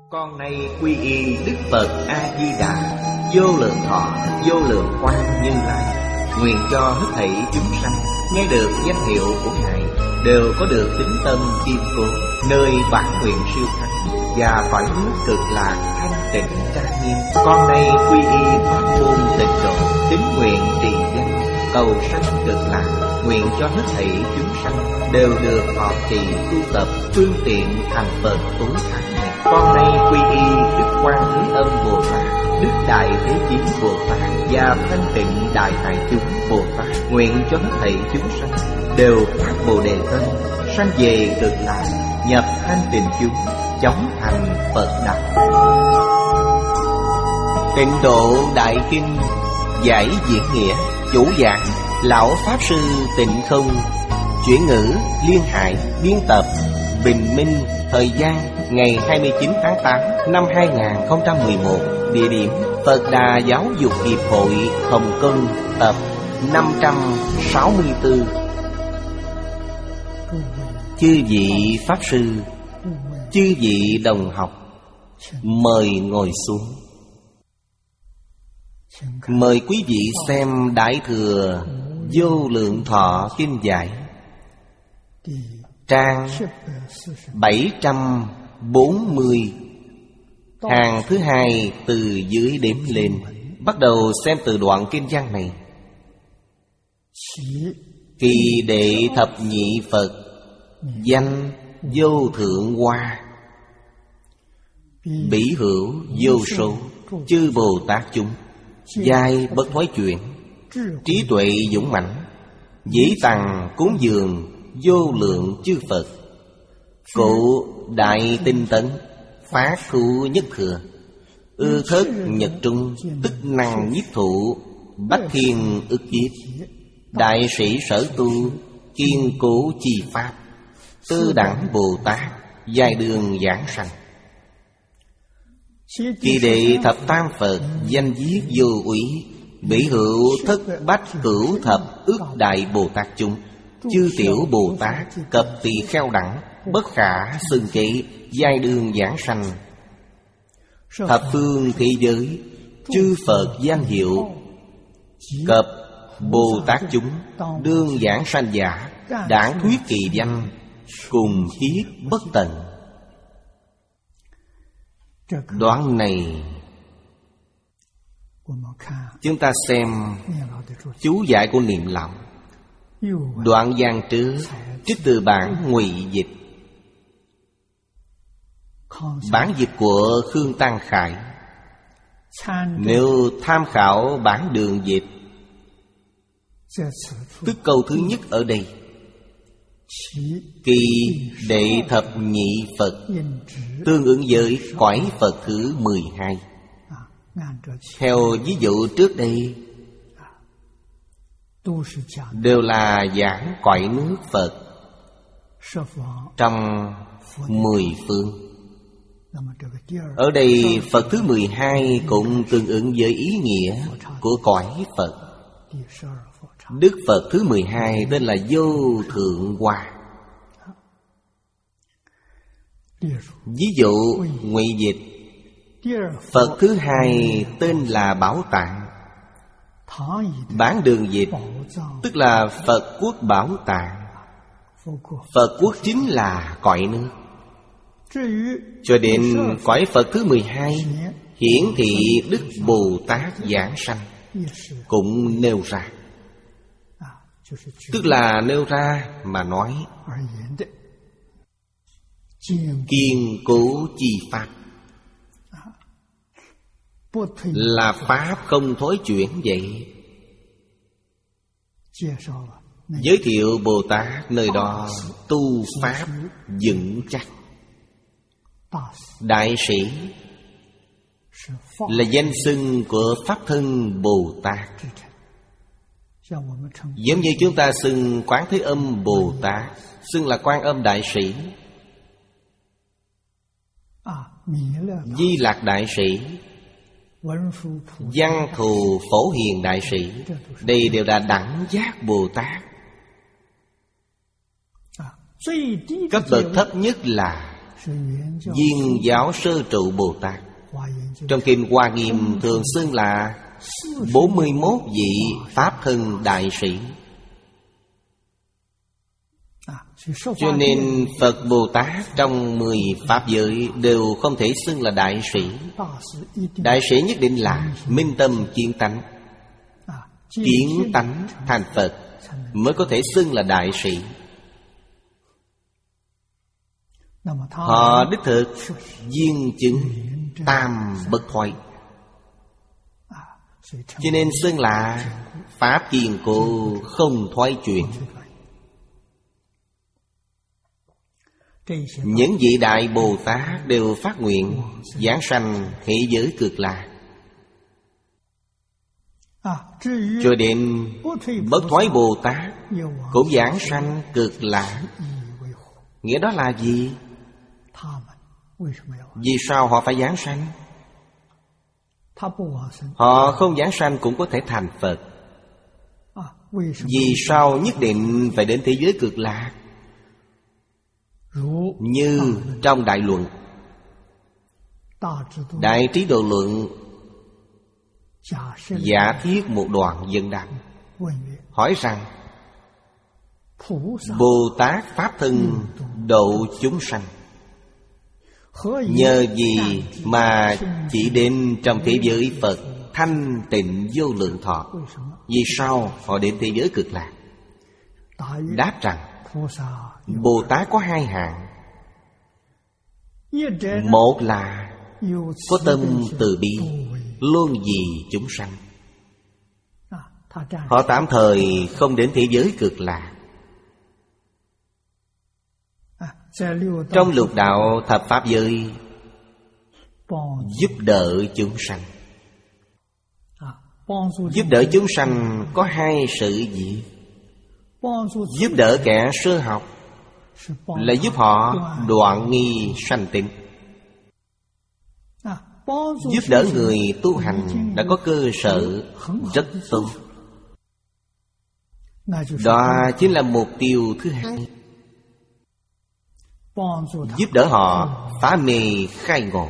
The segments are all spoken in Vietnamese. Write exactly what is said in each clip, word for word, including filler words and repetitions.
Con nay quy y Đức Phật A-di-đà, vô lượng thọ, vô lượng quang Như Lai. Nguyện cho hết thảy chúng sanh nghe được danh hiệu của Ngài đều có được tín tâm kiên cố, nơi bản nguyện siêu thắng và cõi nước cực lạc thanh tịnh trang nghiêm. Con nay quy y pháp môn tịnh độ, tín nguyện trì danh cầu sanh cực lạc. Nguyện cho hết thảy chúng sanh đều được thọ trì tu tập phương tiện thành Phật tối thắng này. Con nay quy y Đức Quan Thế Âm Bồ Tát, Đức Đại Thế Chí Bồ Tát và Thanh Tịnh Đại Hải Chúng Bồ Tát. Nguyện cho hết thảy chúng sanh đều phát Bồ Đề tâm, sanh về cực lạc, nhập thanh tịnh chúng, chóng thành Phật đạo. Tịnh Độ Đại Kinh giải diễn nghĩa. Chủ giảng Lão Pháp Sư Tịnh Không. Chuyển ngữ Liên Hải. Biên tập Bình Minh. Thời gian ngày hai mươi chín tháng tám năm hai nghìn không trăm mười một. Địa điểm Phật Đà Giáo dục Hiệp hội Hồng Kông. Tập năm trăm sáu mươi tư. Chư vị Pháp Sư, chư vị đồng học, mời ngồi xuống. Mời quý vị xem Đại Thừa Vô Lượng Thọ Kinh Giải, trang bảy trăm bốn mươi, hàng thứ hai từ dưới đếm lên. Bắt đầu xem từ đoạn kinh văn này. Kỳ đệ thập nhị Phật, danh vô thượng hoa, bỉ hữu vô số chư Bồ Tát chúng, giai bất thói chuyển, trí tuệ dũng mãnh, dĩ tằng cúng dường vô lượng chư Phật. Cụ đại tinh tấn, phá thu nhất thừa, ư thất nhật trung, tức năng nhiếp thụ, bách thiên ức kiếp. Đại sĩ sở tu, kiên cố chi pháp, tư đẳng Bồ Tát, giai đường giảng sanh. Kỳ đệ thập tam Phật, danh viết vô úy, bỉ hữu thất bách cửu thập ức đại Bồ Tát chúng, chư tiểu Bồ Tát, cập tỳ kheo đẳng, bất khả xưng kể, giai đường giảng sanh. Thập phương thế giới, chư Phật danh hiệu, cập Bồ Tát chúng, đương giảng sanh giả, đảng thuyết kỳ danh, cùng kiết bất tận. Đoạn này chúng ta xem chú giải của Niệm Lão. Đoạn văn trước trích từ bản ngụy dịch, bản dịch của Khương Tăng Khải. Nếu tham khảo bản đường dịch, tức câu thứ nhất ở đây, kỳ đệ thập nhị Phật, tương ứng với cõi Phật thứ mười hai. Theo ví dụ trước đây, đều là giảng cõi nước Phật trong mười phương. Ở đây Phật thứ mười hai cũng tương ứng với ý nghĩa của cõi Phật. Đức Phật thứ mười hai tên là Vô Thượng Hoa. Ví dụ ngụy dịch, Phật thứ hai tên là Bảo Tạng. Bản đường dịch tức là Phật quốc Bảo Tạng. Phật quốc chính là cõi nước. Cho đến cõi Phật thứ mười hai, hiển thị Đức Bồ Tát giảng sanh, cũng nêu ra. Tức là nêu ra mà nói, kiên cố chi pháp, là pháp không thối chuyển vậy. Giới thiệu Bồ Tát nơi đó tu pháp vững chắc. Đại sĩ là danh xưng của Pháp thân Bồ Tát. Giống như chúng ta xưng Quán Thế Âm Bồ Tát, xưng là Quan Âm Đại Sĩ, Di Lạc Đại Sĩ, Văn Thù Phổ Hiền Đại Sĩ. Đây đều là đẳng giác Bồ Tát. Cấp bậc thấp nhất là Viên giáo sơ trụ Bồ Tát. Trong kinh Hoa Nghiêm thường xưng là bốn mươi mốt vị Pháp thân đại sĩ. Cho nên Phật Bồ Tát trong mười Pháp giới đều không thể xưng là đại sĩ. Đại sĩ nhất định là minh tâm kiến tánh, kiến tánh thành Phật mới có thể xưng là đại sĩ. Họ đích thực viên chứng tam bất thoái, cho nên xưng là Pháp kiên cố không thoái chuyển. Những vị Đại Bồ Tát đều phát nguyện giảng sanh thế giới Cực Lạc. Cho đến Bất Thoái Bồ Tát cũng giảng sanh Cực Lạc. Nghĩa đó là gì? Vì sao họ phải giảng sanh? Họ không giảng sanh cũng có thể thành Phật. Vì sao nhất định phải đến thế giới Cực Lạc? Như trong Đại Luận, Đại Trí Độ Luận giả thiết một đoạn vấn đáp, hỏi rằng Bồ Tát Pháp thân độ chúng sanh, nhờ gì mà chỉ đến trong thế giới Phật thanh tịnh vô lượng thọ? Vì sao họ đến thế giới Cực Lạc? Đáp rằng Bồ Tát có hai hạng. Một là có tâm từ bi, luôn vì chúng sanh. Họ tạm thời không đến thế giới Cực Lạc. Trong lục đạo thập Pháp giới giúp đỡ chúng sanh. Giúp đỡ chúng sanh có hai sự gì? Giúp đỡ kẻ sơ học là giúp họ đoạn nghi sanh tịnh. Giúp đỡ người tu hành đã có cơ sở rất tốt. Đó chính là mục tiêu thứ hai. Giúp đỡ họ phá mê khai ngộ.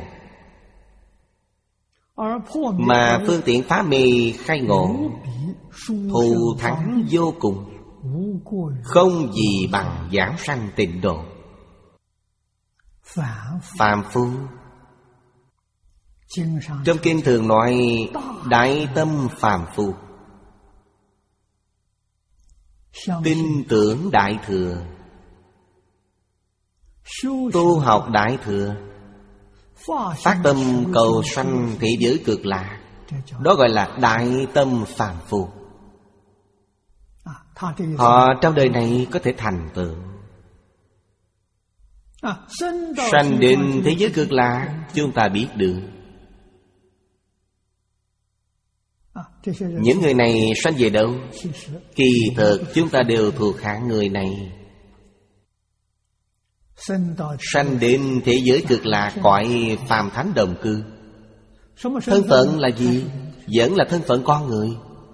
Mà phương tiện phá mê khai ngộ thù thắng vô cùng, không gì bằng giảng sanh tịnh độ. Phàm phu trong kinh thường nói đại tâm phàm phu, tin tưởng Đại Thừa, tu học Đại Thừa, phát tâm cầu sanh thế giới Cực Lạc. Đó gọi là đại tâm phàm phu. Họ trong đời này có thể thành tựu sanh đến thế giới Cực Lạc. Chúng ta biết được những người này sanh về đâu? Kỳ thực chúng ta đều thuộc hạng người này. Sanh đến thế giới Cực Lạc, cõi phàm thánh đồng cư. Thân phận là gì? Vẫn là thân phận con người.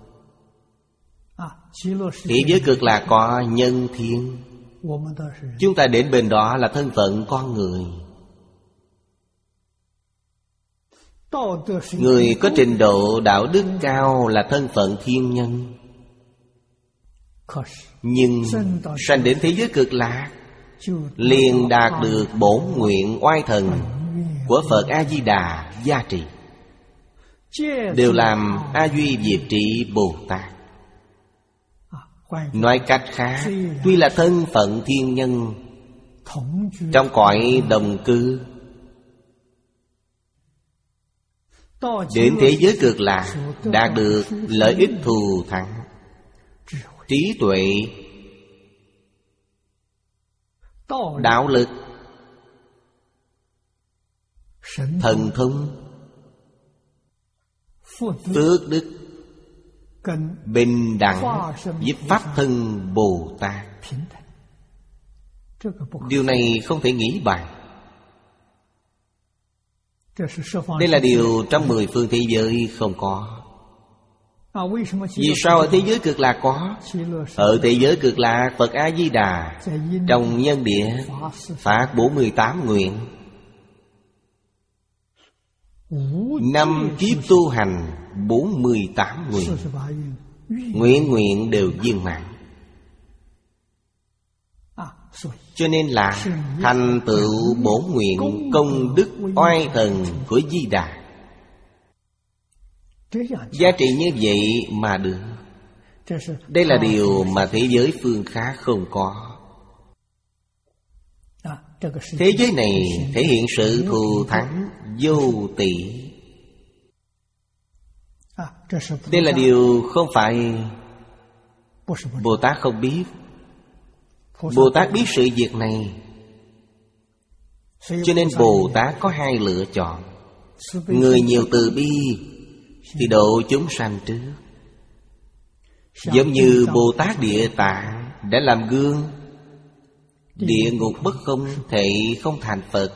Thế giới Cực Lạc có nhân thiên, chúng ta đến bên đó là thân phận con người. Người có trình độ đạo đức cao là thân phận thiên nhân. Nhưng sanh đến thế giới Cực Lạc liền đạt được bổn nguyện oai thần của Phật A-di-đà gia trì, đều làm A Duy Diệt Trị Bồ Tát. Nói cách khác, tuy là thân phận thiên nhân trong cõi đồng cư, đến thế giới Cực Lạc đạt được lợi ích thù thắng, trí tuệ, đạo lực, thần thông, phước đức, bình đẳng với Pháp thân Bồ Tát. Điều này không thể nghĩ bàn. Đây là điều trong mười phương thế giới không có. Vì sao ở thế giới cực lạc có? Ở thế giới cực lạc, Phật A-di-đà trong nhân địa phát bốn mươi tám nguyện. Năm kiếp tu hành bốn mươi tám nguyện. Nguyện nguyện đều viên mãn. Cho nên là thành tựu bổn nguyện công đức oai thần của Di Đà. Giá trị như vậy mà được. Đây là điều mà thế giới phương khác không có. Thế giới này thể hiện sự thù thắng vô tỷ. Đây là điều không phải Bồ Tát không biết. Bồ Tát biết sự việc này. Cho nên Bồ Tát có hai lựa chọn. Người nhiều từ bi thì độ chúng sanh trước. Giống như Bồ Tát Địa Tạng đã làm gương. Địa ngục bất không thể không thành Phật.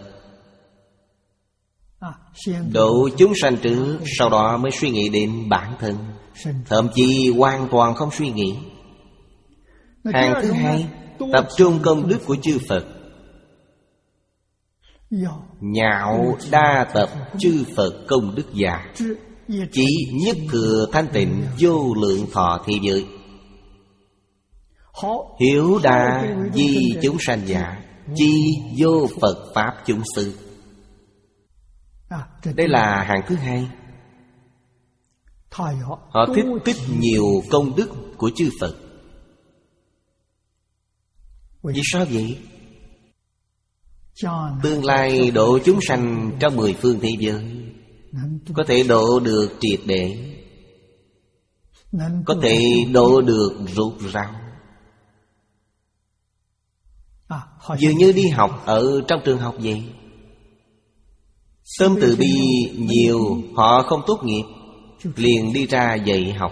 Độ chúng sanh trước, sau đó mới suy nghĩ đến bản thân. Thậm chí hoàn toàn không suy nghĩ. Hàng thứ hai, tập trung công đức của chư Phật. Nhạo đa tập chư Phật công đức giả. Chỉ nhất thừa thanh tịnh vô lượng thọ thế giới. Hiếu đa di chúng sanh giả. Chi vô Phật Pháp chúng sư. Đây là hạng thứ hai. Họ thích tích nhiều công đức của chư Phật. Vì sao vậy? Tương lai độ chúng sanh trong mười phương thế giới, có thể độ được triệt để, có thể độ được rốt ráo. Dường như đi học ở trong trường học vậy. Tâm từ bi nhiều, họ không tốt nghiệp liền đi ra dạy học.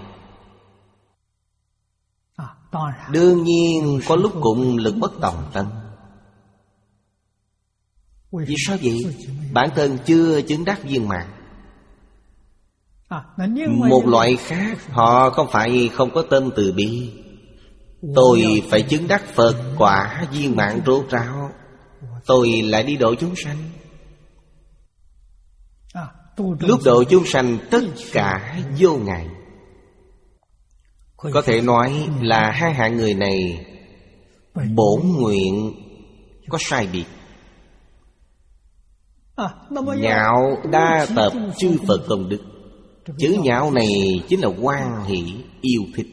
Đương nhiên có lúc cũng lực bất tòng tâm. Vì sao vậy? Bản thân chưa chứng đắc viên mãn. Một loại khác, họ không phải không có tâm từ bi. Tôi phải chứng đắc Phật quả viên mãn rốt ráo, tôi lại đi độ chúng sanh. Lúc độ chúng sanh tất cả vô ngại. Có thể nói là hai hạng người này bổn nguyện có sai biệt. Nhạo đa tập chư Phật công đức. Chữ nhạo này chính là hoan hỷ yêu thích.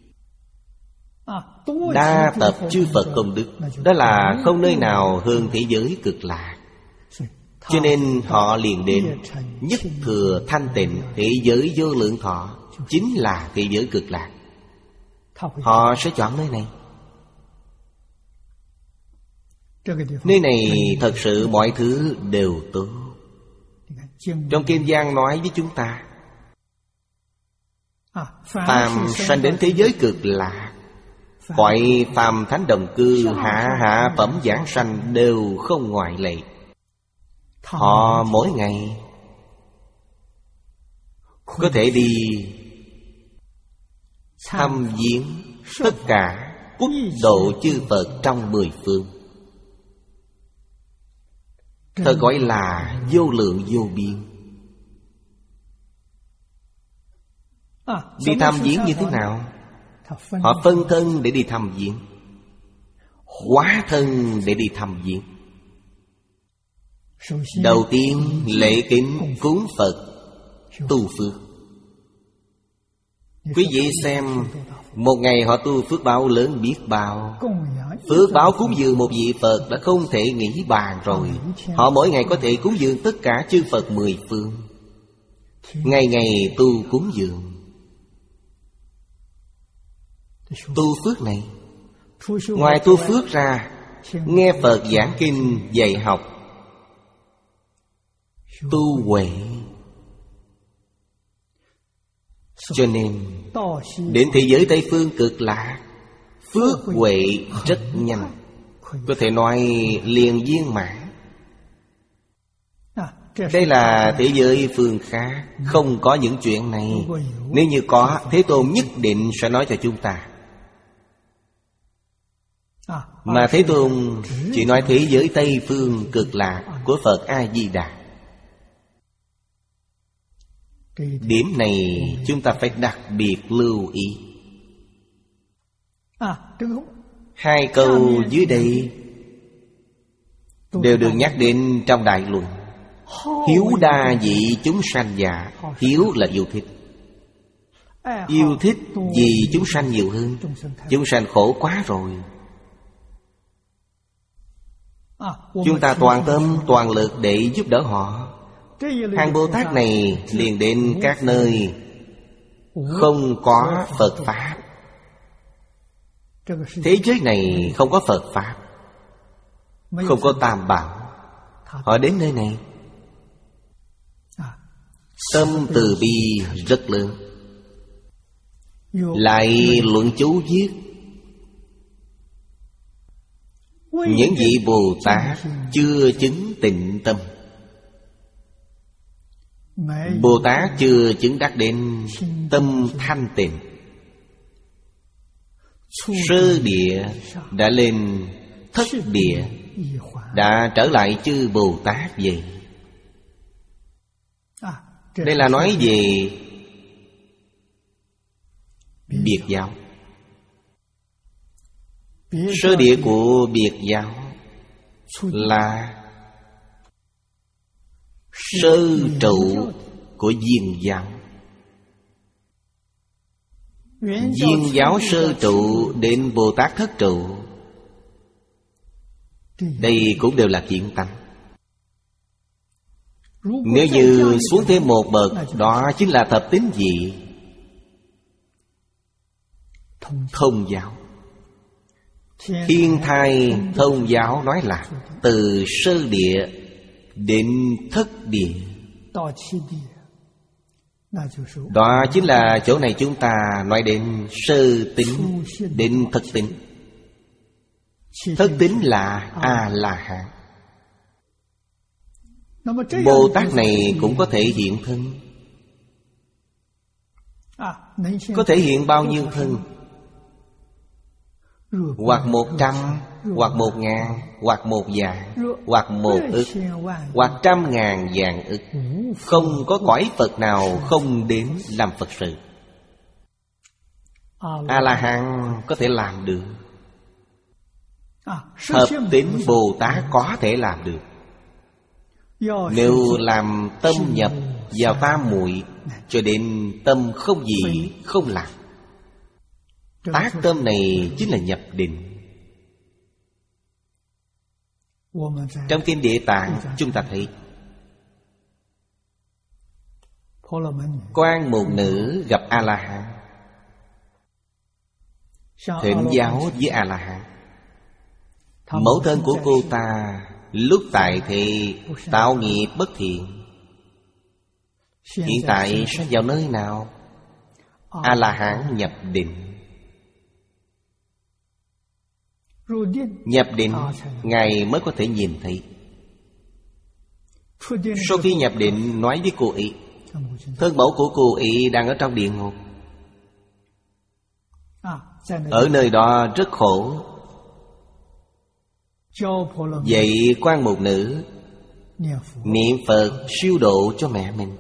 Đa tập chư Phật công đức, đó là không nơi nào hơn thế giới cực lạc. Cho nên họ liền đến nhất thừa thanh tịnh thế giới vô lượng thọ, chính là thế giới cực lạc. Họ sẽ chọn nơi này. Nơi này thật sự mọi thứ đều tốt. Trong Kinh Giang nói với chúng ta, phàm sanh đến thế giới cực lạc, cõi phàm thánh đồng cư, hạ hạ phẩm giảng sanh đều không ngoại lệ. Họ mỗi ngày có thể đi thăm viếng tất cả quốc độ chư Phật trong mười phương. Thật gọi là vô lượng vô biên. Đi thăm viếng như thế nào? Họ phân thân để đi thăm viếng, hóa thân để đi thăm viếng. Đầu tiên lễ kính cúng Phật, tu phước. Quý vị xem, một ngày họ tu phước báo lớn biết bao. Phước báo cúng dường một vị Phật đã không thể nghĩ bàn rồi. Họ mỗi ngày có thể cúng dường tất cả chư Phật mười phương. Ngày ngày tu cúng dường. Tu phước này, ngoài tu phước ra, nghe Phật giảng kinh dạy học, tu huệ. Cho nên đến thế giới Tây Phương cực lạc, phước huệ rất nhanh, có thể nói liền viên mãn. Đây là thế giới phương khác, không có những chuyện này. Nếu như có, Thế Tôn nhất định sẽ nói cho chúng ta. Mà Thế Tôn chỉ nói thế giới Tây Phương cực lạc của Phật A-di-đà. Điểm này chúng ta phải đặc biệt lưu ý. Hai câu dưới đây đều được nhắc đến trong Đại Luận. Hiếu đa dị chúng sanh giả. Hiếu là yêu thích. Yêu thích vì chúng sanh nhiều hơn. Chúng sanh khổ quá rồi. Chúng ta toàn tâm toàn lực để giúp đỡ họ. Hàng Bồ Tát này liền đến các nơi không có Phật Pháp. Thế giới này không có Phật Pháp, không có Tam Bảo. Họ đến nơi này, tâm từ bi rất lớn. Lại luận chú viết những vị Bồ Tát chưa chứng tịnh tâm. Bồ Tát chưa chứng đắc đến tâm thanh tịnh. Sơ địa đã lên thất địa, đã trở lại chư Bồ Tát vậy. Đây là nói về biệt giáo. Sơ địa của biệt giáo là sơ trụ của Viên giáo. Viên giáo sơ trụ đến Bồ Tát thất trụ, đây cũng đều là kiện tánh. Nếu như xuống thêm một bậc, đó chính là thập tín vị thông giáo. Thiên thai thông giáo nói là từ sơ địa đến thất địa. Đó chính là chỗ này chúng ta nói đến sơ tín đến thất tín. Thất tín là A-la-hán. Bồ Tát này cũng có thể hiện thân. Có thể hiện bao nhiêu thân? Hoặc một trăm, hoặc một ngàn, hoặc một vạn, hoặc một ức, hoặc trăm ngàn vạn ức. Không có cõi Phật nào không đến làm Phật sự. A-la-hán có thể làm được. Hợp tín Bồ Tát có thể làm được. Nếu làm tâm nhập vào tam muội cho đến tâm không gì không làm, tác tâm này chính là nhập định. Trong kinh Địa Tạng chúng ta thấy Quan Mục Nữ gặp A-la-hán, thỉnh giáo với A-la-hán. Mẫu thân của cô ta lúc tại thì tạo nghiệp bất thiện, hiện tại sẽ vào nơi nào? A-la-hán nhập định. Nhập định, Ngài mới có thể nhìn thấy. Sau khi nhập định, nói với cô ấy, thân mẫu của cô ấy đang ở trong địa ngục. Ở nơi đó rất khổ. Vậy Quan Mục Nữ niệm Phật siêu độ cho mẹ mình.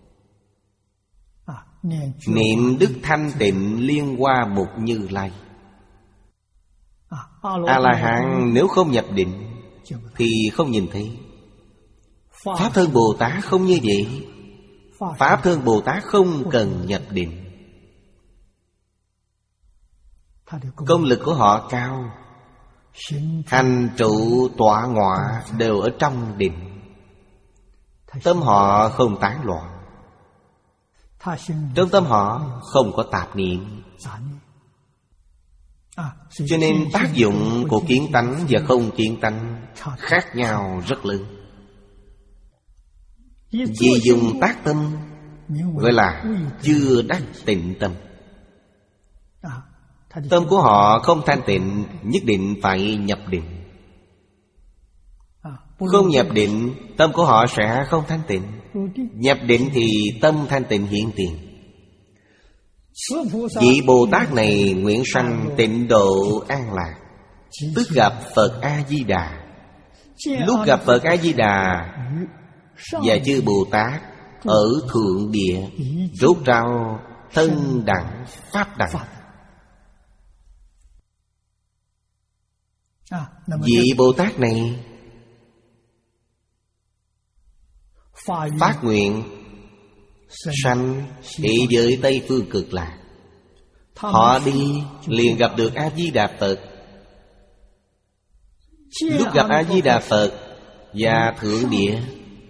Niệm Đức Thanh Tịnh Liên Hoa Mục Như Lai. A-la-hán nếu không nhập định thì không nhìn thấy. Pháp thân Bồ Tát không như vậy. Pháp thân Bồ Tát không cần nhập định. Công lực của họ cao, hành trụ tọa ngọa đều ở trong định. Tâm họ không tán loạn. Trong tâm họ không có tạp niệm. Cho nên tác dụng của kiến tánh và không kiến tánh khác nhau rất lớn. Vì dùng tác tâm gọi là chưa đắc tịnh tâm. Tâm của họ không thanh tịnh, nhất định phải nhập định. Không nhập định, tâm của họ sẽ không thanh tịnh. Nhập định thì tâm thanh tịnh hiện tiền. Vị Bồ Tát này nguyện sanh tịnh độ an lạc, tức gặp Phật A-di-đà. Lúc gặp Phật A-di-đà và chư Bồ Tát ở thượng địa, rốt rao thân đẳng pháp đẳng. Vị Bồ Tát này phát nguyện sanh thị giới Tây Phương Cực Lạc. Họ đi liền gặp được A-di-đà Phật. Lúc gặp A-di-đà Phật và thượng địa,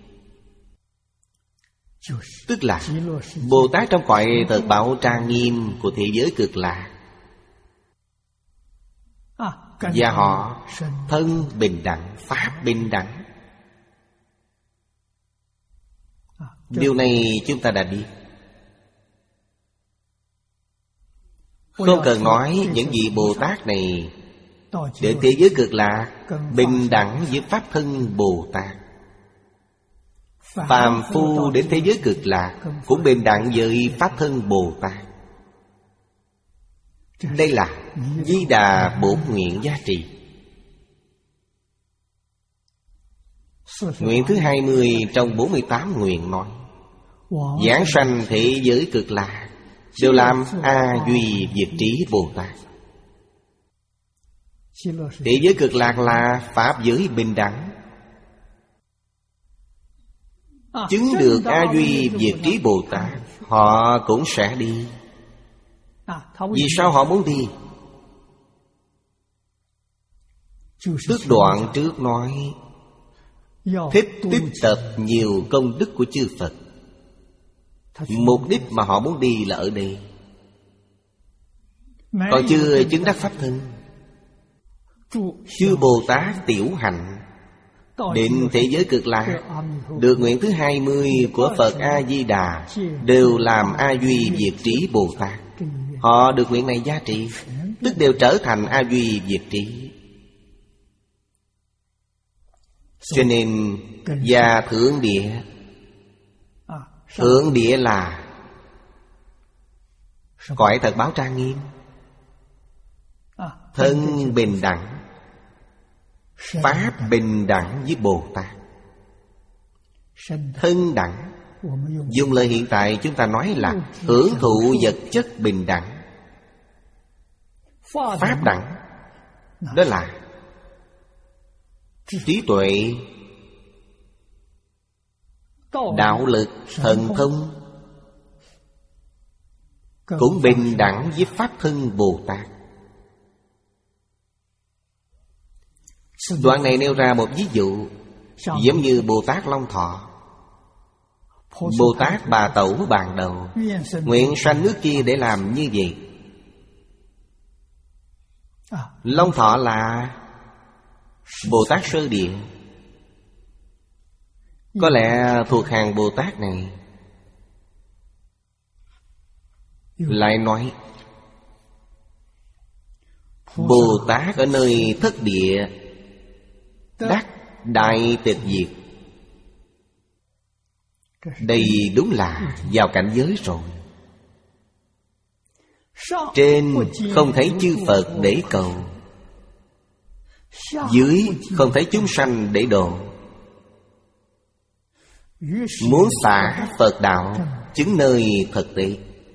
tức là Bồ Tát trong cõi thật bảo trang nghiêm của thế giới Cực Lạc. Và họ thân bình đẳng, pháp bình đẳng. Điều này chúng ta đã biết. Không cần nói những vị Bồ Tát này đến thế giới Cực Lạc bình đẳng với pháp thân Bồ Tát. Phàm phu đến thế giới Cực Lạc cũng bình đẳng với pháp thân Bồ Tát. Đây là Di Đà Bổn Nguyện giá trị. Nguyện thứ hai mươi trong bốn mươi tám nguyện nói: giảng sanh thế giới Cực Lạc đều làm A Duy Diệt Trí Bồ Tát. Thế giới Cực Lạc là pháp giới bình đẳng. Chứng được A Duy Diệt Trí Bồ Tát, họ cũng sẽ đi. Vì sao họ muốn đi? Tức đoạn trước nói thích tích tập nhiều công đức của chư Phật. Mục đích mà họ muốn đi là ở đây. Còn chưa chứng đắc pháp thân, chư Bồ Tát tiểu hạnh đến thế giới Cực Lạc, được nguyện thứ hai mươi của Phật A-di-đà, đều làm A Duy Diệt Trí Bồ Tát. Họ được nguyện này giá trị, tức đều trở thành A Duy Diệt Trí. Cho nên và thượng địa, thượng địa là cõi thật báo trang nghiêm, thân bình đẳng, pháp bình đẳng với Bồ Tát. Thân đẳng, dùng lời hiện tại chúng ta nói là hưởng thụ vật chất bình đẳng. Pháp đẳng, đó là trí tuệ, đạo lực, thần thông, cũng bình đẳng với pháp thân Bồ Tát. Đoạn này nêu ra một ví dụ, giống như Bồ Tát Long Thọ. Bồ Tát Bà Tẩu bàn đầu nguyện sanh nước kia để làm như vậy. Long Thọ là Bồ Tát sơ địa, có lẽ thuộc hàng Bồ Tát này. Lại nói Bồ Tát ở nơi thất địa đắc đại tịch diệt. Đây đúng là vào cảnh giới rồi. Trên không thấy chư Phật để cầu, dưới không thấy chúng sanh để độ. Muốn xả Phật đạo, chứng nơi thực tế.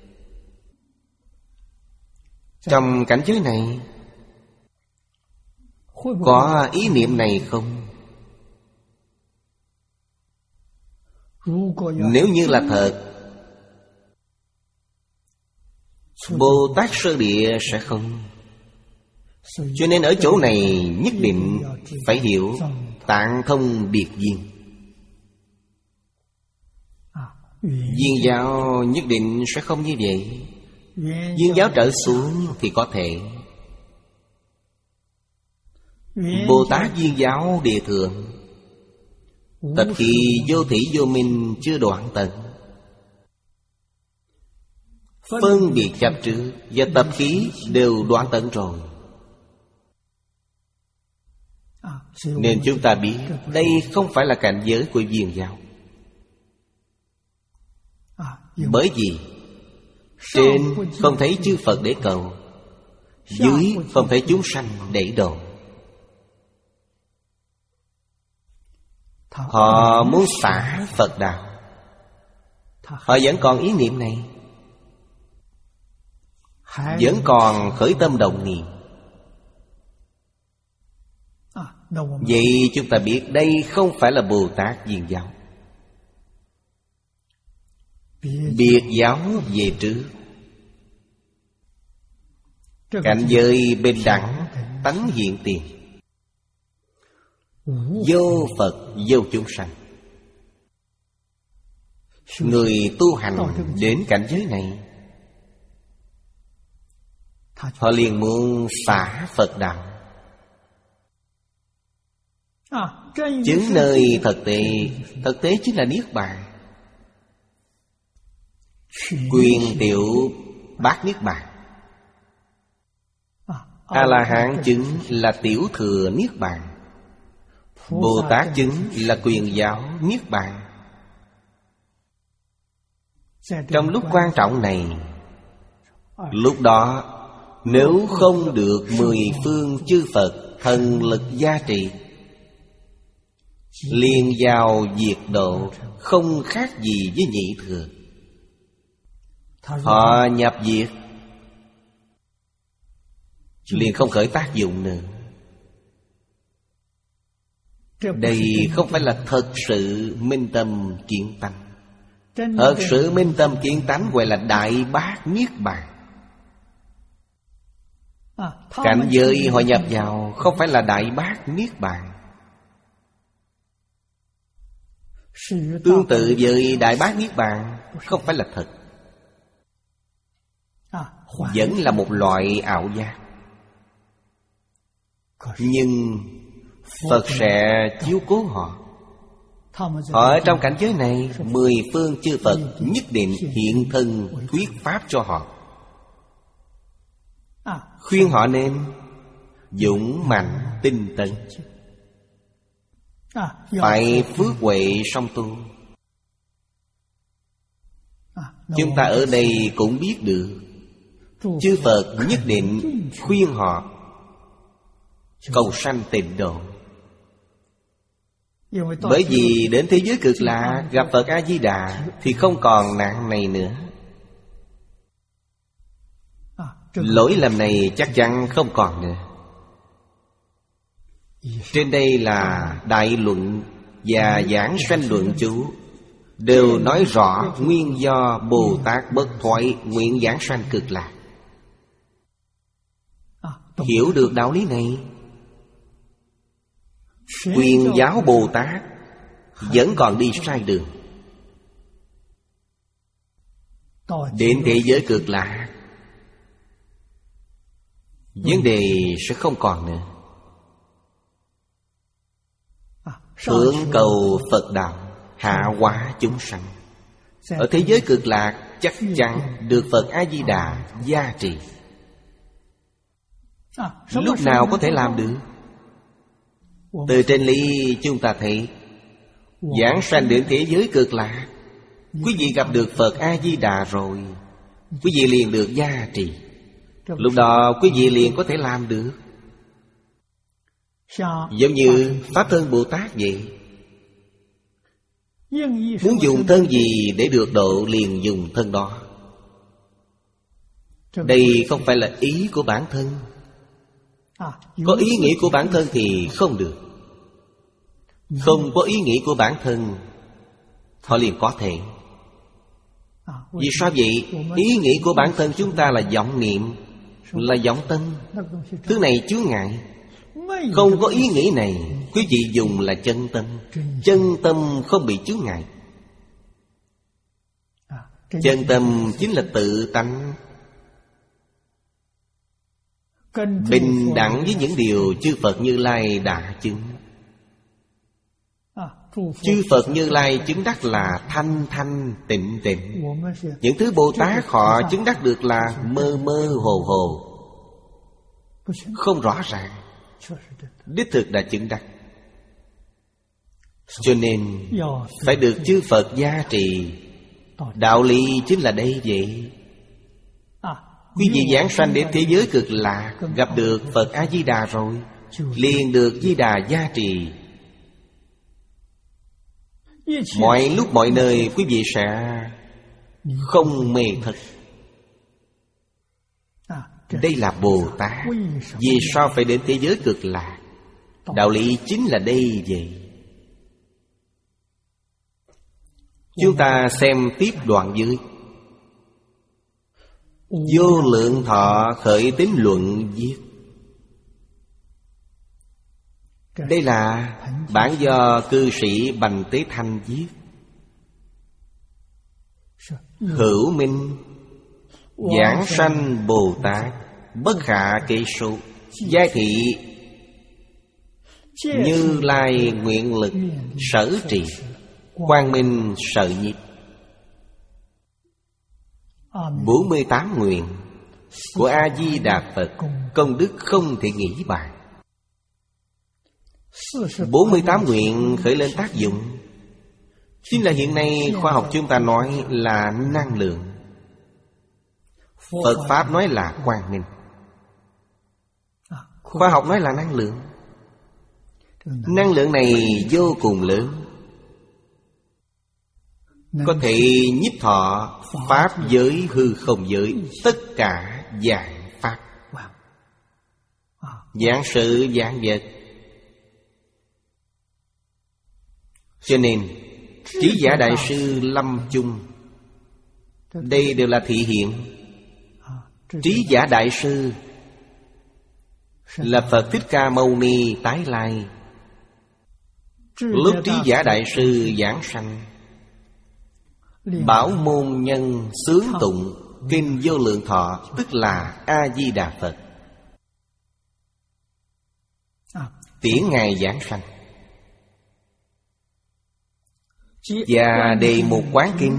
Trong cảnh giới này có ý niệm này không? Nếu như là thật, Bồ Tát sơ địa sẽ không. Cho nên ở chỗ này nhất định phải hiểu Tạng Thông biệt duyên. Viên giáo nhất định sẽ không như vậy. Viên giáo trở xuống thì có thể. Bồ Tát viên giáo địa thượng, tập khí vô thủy vô minh chưa đoạn tận. Phân biệt chấp trước và tập khí đều đoạn tận rồi. Nên chúng ta biết đây không phải là cảnh giới của viên giáo. Bởi vì trên không thấy chư Phật để cầu, dưới không thấy chúng sanh để độ. Họ muốn xả Phật đạo, họ vẫn còn ý niệm này, vẫn còn khởi tâm động niệm. Vậy chúng ta biết đây không phải là Bồ Tát viên giáo. Biệt giáo về trước, cảnh giới bình đẳng tánh hiện tiền, vô Phật vô chúng sanh. Người tu hành đến cảnh giới này, họ liền muốn xả Phật đạo. Chứng nơi thực tế, thực tế chính là Niết Bàn. Quyền tiểu bát Niết Bàn. A-la-hán chứng là tiểu thừa Niết Bàn. Bồ Tát chứng là quyền giáo Niết Bàn. Trong lúc quan trọng này, lúc đó nếu không được mười phương chư Phật thần lực gia trì, liền vào diệt độ, không khác gì với nhị thừa. Họ nhập diệt, liền không khởi tác dụng nữa. Đây không phải là thật sự minh tâm kiến tánh. Thật sự minh tâm kiến tánh gọi là Đại Bát Niết Bàn. Cảnh giới họ nhập vào không phải là Đại Bát Niết Bàn. Tương tự với Đại Bát Niết Bàn không phải là thật, vẫn là một loại ảo giác. Nhưng Phật sẽ chiếu cố họ. Họ ở trong cảnh giới này, mười phương chư Phật nhất định hiện thân thuyết pháp cho họ, khuyên họ nên dũng mạnh tinh tấn, phải phước huệ song tu. Chúng ta ở đây cũng biết được, chư Phật nhất định khuyên họ cầu sanh tịnh độ. Bởi vì đến thế giới cực lạc gặp Phật A-di-đà thì không còn nạn này nữa. Lỗi lầm này chắc chắn không còn nữa. Trên đây là đại luận và giảng sanh luận chú, đều nói rõ nguyên do Bồ Tát bất thoái nguyện giảng sanh cực lạc. Hiểu được đạo lý này, quyền giáo Bồ Tát vẫn còn đi sai đường. Đến thế giới cực lạc, vấn đề sẽ không còn nữa. Hướng cầu Phật đạo, hạ hóa chúng sanh. Ở thế giới cực lạc chắc chắn được Phật A-di-đà gia trì. Lúc nào có thể làm được? Từ trên lý chúng ta thấy, giảng sanh đến thế giới cực lạc, quý vị gặp được Phật A-di-đà rồi, quý vị liền được gia trì. Lúc đó quý vị liền có thể làm được. Giống như Pháp Thân Bồ Tát vậy, muốn dùng thân gì để được độ liền dùng thân đó. Đây không phải là ý của bản thân. Có ý nghĩ của bản thân thì không được. Không có ý nghĩ của bản thân, họ liền có thể. Vì sao vậy? Ý nghĩ của bản thân chúng ta là vọng niệm, là vọng tâm. Thứ này chướng ngại. Không có ý nghĩ này, quý vị dùng là chân tâm. Chân tâm không bị chướng ngại. Chân tâm chính là tự tánh, bình đẳng với những điều chư Phật Như Lai đã chứng. Chư Phật Như Lai chứng đắc là thanh thanh tịnh tịnh. Những thứ Bồ Tát họ chứng đắc được là mơ mơ hồ hồ, không rõ ràng. Đích thực đã chứng đắc. Cho nên phải được chư Phật gia trì. Đạo lý chính là đây vậy. Quý vị giảng sanh đến thế giới cực lạc, gặp được Phật A-di-đà rồi, liền được Di Đà gia trì. Mọi lúc mọi nơi quý vị sẽ không mê thật. Đây là Bồ Tát. Vì sao phải đến thế giới cực lạc? Đạo lý chính là đây vậy. Chúng ta xem tiếp đoạn dưới. Vô Lượng Thọ khởi tín luận viết. Đây là bản do cư sĩ Bành Tế Thanh viết. Hữu minh giảng sanh Bồ Tát, bất khả kể số, giai thị Như Lai nguyện lực sở trì, quang minh sở nhiếp. Bốn mươi tám nguyện của A-di-đà Phật, công đức không thể nghĩ bàn. Bốn mươi tám nguyện khởi lên tác dụng, chính là hiện nay khoa học chúng ta nói là năng lượng, Phật Pháp nói là quang minh. Khoa học nói là năng lượng. Năng lượng này vô cùng lớn, có thể nhiếp thọ Pháp giới hư không giới, tất cả dạng Pháp, dạng sự dạng vật. Cho nên Trí Giả Đại Sư Lâm Chung, đây đều là thị hiện. Trí Giả Đại Sư là Phật Thích Ca Mâu Ni tái lai. Lúc Trí Giả Đại Sư giảng sanh, bảo môn nhân xướng tụng kinh Vô Lượng Thọ, tức là A-di-đà Phật. Tiễn Ngài giảng sanh. Và đề mục quán kinh: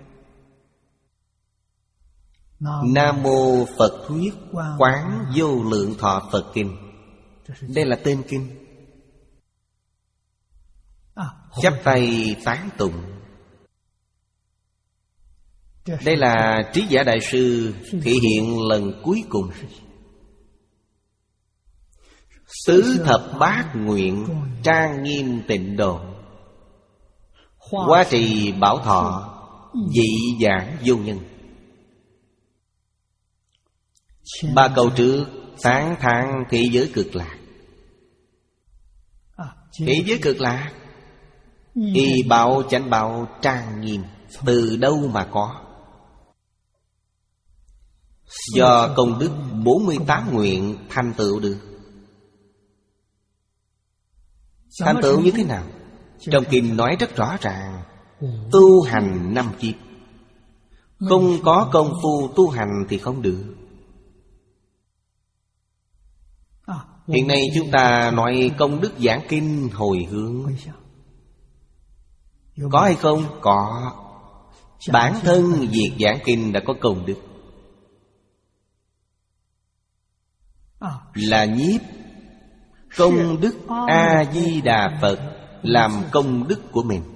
Nam Mô Phật Thuyết Quán Vô Lượng Thọ Phật Kinh. Đây là tên kinh. Chắp tay tán tụng. Đây là Trí Giả Đại Sư thể hiện lần cuối cùng. Tứ thập bát nguyện trang nghiêm tịnh độ, hóa trì bảo thọ, dị giảng vô nhân. Ba câu trước tán thán thế giới cực lạc. Thế giới cực lạc, y bảo chánh bảo trang nghiêm, từ đâu mà có? Do công đức bốn mươi tám nguyện thành tựu được. Thành tựu như thế nào? Trong kinh nói rất rõ ràng: tu hành năm kiếp. Không có công phu tu hành thì không được. Hiện nay chúng ta nói công đức giảng kinh hồi hướng, có hay không? Có. Bản thân việc giảng kinh đã có công đức, là nhiếp công đức A-di-đà Phật làm công đức của mình.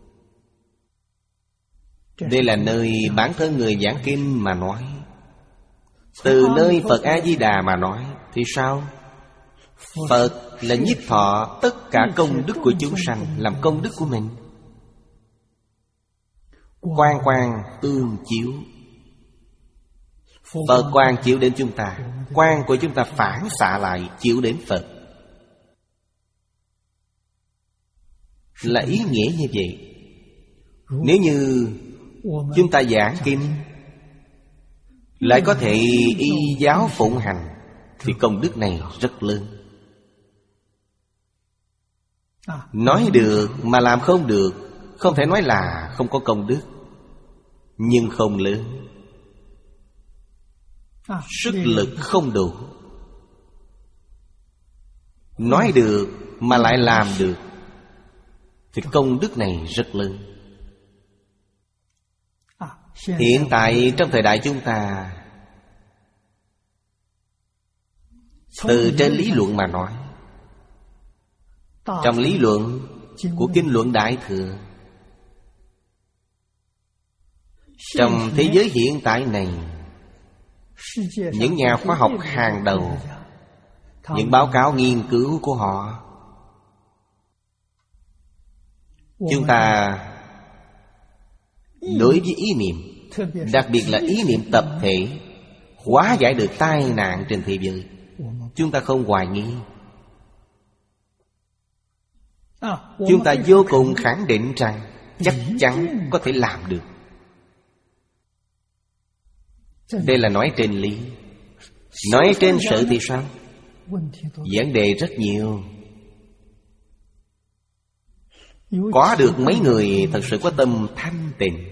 Đây là nơi bản thân người giảng kinh mà nói. Từ nơi Phật A-di-đà mà nói thì sao? Phật là nhiếp thọ tất cả công đức của chúng sanh làm công đức của mình. Quang quang tương chiếu. Phật quang chiếu đến chúng ta, quang của chúng ta phản xạ lại chiếu đến Phật. Là ý nghĩa như vậy. Nếu như chúng ta giảng kinh lại có thể y giáo phụng hành thì công đức này rất lớn. Nói được mà làm không được, không thể nói là không có công đức, nhưng không lớn. Sức lực không đủ. Nói được mà lại làm được thì công đức này rất lớn. Hiện tại trong thời đại chúng ta, từ trên lý luận mà nói, trong lý luận của Kinh Luận Đại Thừa. Trong thế giới hiện tại này, những nhà khoa học hàng đầu, những báo cáo nghiên cứu của họ, chúng ta đối với ý niệm, đặc biệt là ý niệm tập thể, hóa giải được tai nạn trên thế giới, chúng ta không hoài nghi. Chúng ta vô cùng khẳng định rằng chắc chắn có thể làm được. Đây là nói trên lý. Nói trên sự thì sao? Vấn đề rất nhiều. Có được mấy người thật sự có tâm thanh tịnh,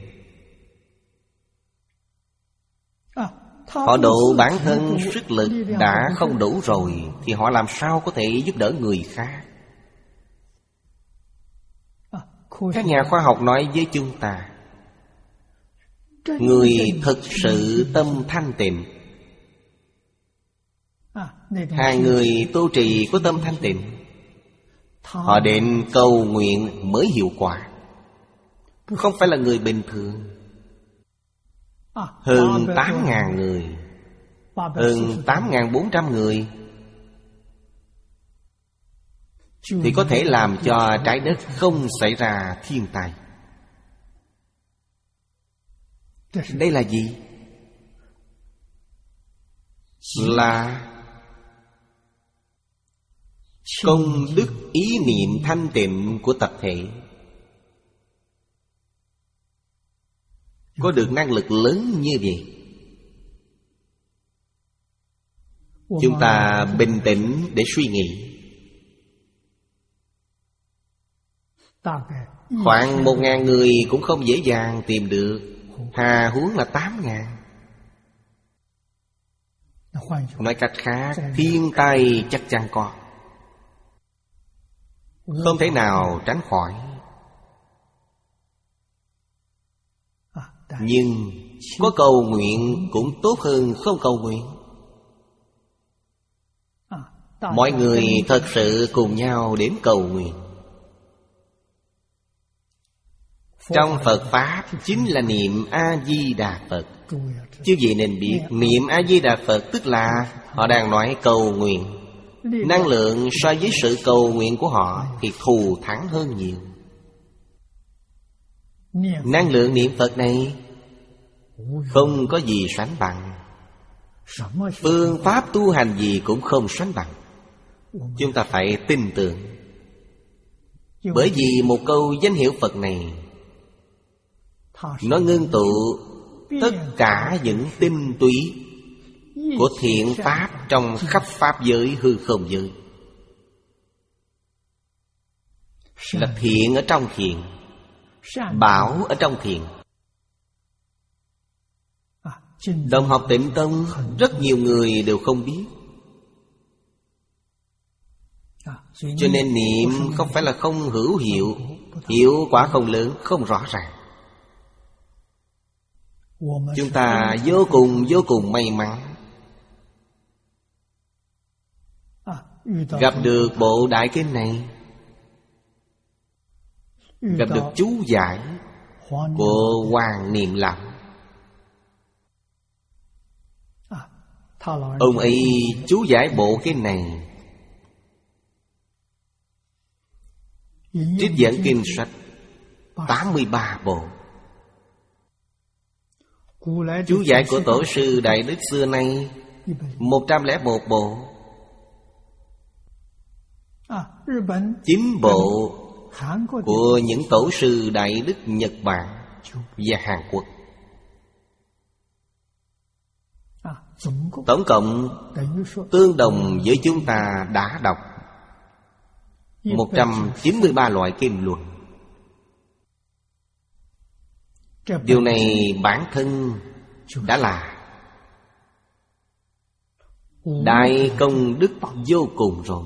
họ độ bản thân sức lực đã không đủ rồi, thì họ làm sao có thể giúp đỡ người khác? Các nhà khoa học nói với chúng ta, người thực sự tâm thanh tịnh, hai người tu trì có tâm thanh tịnh, họ đến cầu nguyện mới hiệu quả, không phải là người bình thường. Hơn tám ngàn người, hơn tám ngàn bốn trăm người thì có thể làm cho trái đất không xảy ra thiên tai. Đây là gì? Là công đức ý niệm thanh tịnh của tập thể, có được năng lực lớn như vậy. Chúng ta bình tĩnh để suy nghĩ. Khoảng một ngàn người cũng không dễ dàng tìm được, hà huống là tám ngàn. Nói cách khác, thiên tai chắc chắn có, không thể nào tránh khỏi. Nhưng có cầu nguyện cũng tốt hơn không cầu nguyện. Mọi người thật sự cùng nhau đến cầu nguyện. Trong Phật Pháp chính là niệm A-di-đà Phật. Chứ gì nên biết, niệm A-di-đà Phật tức là họ đang nói cầu nguyện. Năng lượng so với sự cầu nguyện của họ thì thù thắng hơn nhiều. Năng lượng niệm Phật này không có gì sánh bằng. Phương pháp tu hành gì cũng không sánh bằng. Chúng ta phải tin tưởng. Bởi vì một câu danh hiệu Phật này, nó ngưng tụ tất cả những tinh túy của thiện pháp trong khắp pháp giới hư không giới. Là thiện ở trong thiện, bảo ở trong thiện. Đồng học Tịnh Tông rất nhiều người đều không biết. Cho nên niệm không phải là không hữu hiệu, hiệu quả không lớn, không rõ ràng. Chúng ta vô cùng vô cùng may mắn gặp được bộ đại kinh này, gặp được chú giải của Hoàng Niệm Lão. Ông ấy chú giải bộ kinh này, trích dẫn kinh sách tám mươi ba bộ. Chú giải của Tổ sư Đại Đức xưa nay một trăm lẻ một bộ. Chín bộ của những Tổ sư Đại Đức Nhật Bản và Hàn Quốc. Tổng cộng tương đồng với chúng ta đã đọc một trăm chín mươi ba loại kinh luận. Điều này bản thân đã là đại công đức vô cùng rồi.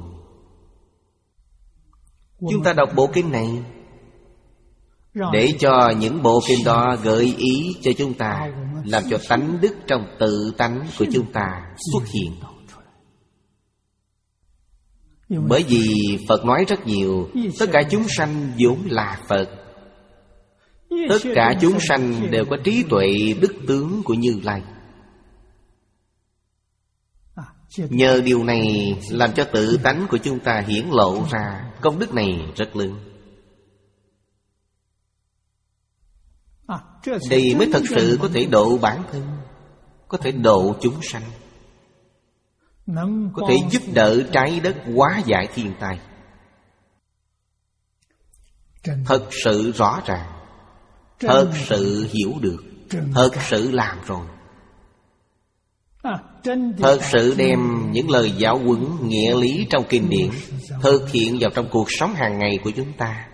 Chúng ta đọc bộ kinh này để cho những bộ kinh đó gợi ý cho chúng ta, làm cho tánh đức trong tự tánh của chúng ta xuất hiện. Bởi vì Phật nói rất nhiều, tất cả chúng sanh vốn là Phật. Tất cả chúng sanh đều có trí tuệ đức tướng của Như Lai. Nhờ điều này làm cho tự tánh của chúng ta hiển lộ ra công đức này rất lớn. Đây mới thật sự có thể độ bản thân, có thể độ chúng sanh, có thể giúp đỡ trái đất hóa giải thiên tai. Thật sự rõ ràng, thật sự hiểu được, thật sự làm rồi. Thật sự đem những lời giáo huấn nghĩa lý trong kinh điển thực hiện vào trong cuộc sống hàng ngày của chúng ta.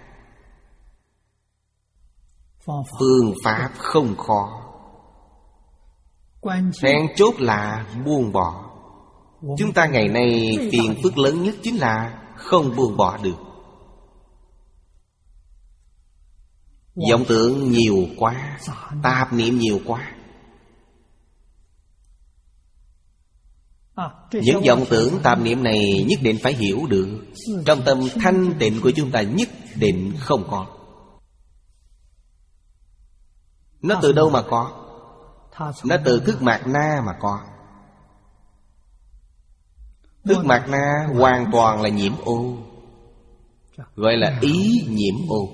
Phương pháp không khó, then chốt là buông bỏ. Chúng ta ngày nay phiền phức lớn nhất chính là không buông bỏ được. Vọng tưởng nhiều quá, tạp niệm nhiều quá. Những vọng tưởng tạp niệm này nhất định phải hiểu được. Trong tâm thanh tịnh của chúng ta nhất định không có. Nó từ đâu mà có? Nó từ thức mạt na mà có. Thức mạt na hoàn toàn là nhiễm ô, gọi là ý nhiễm ô.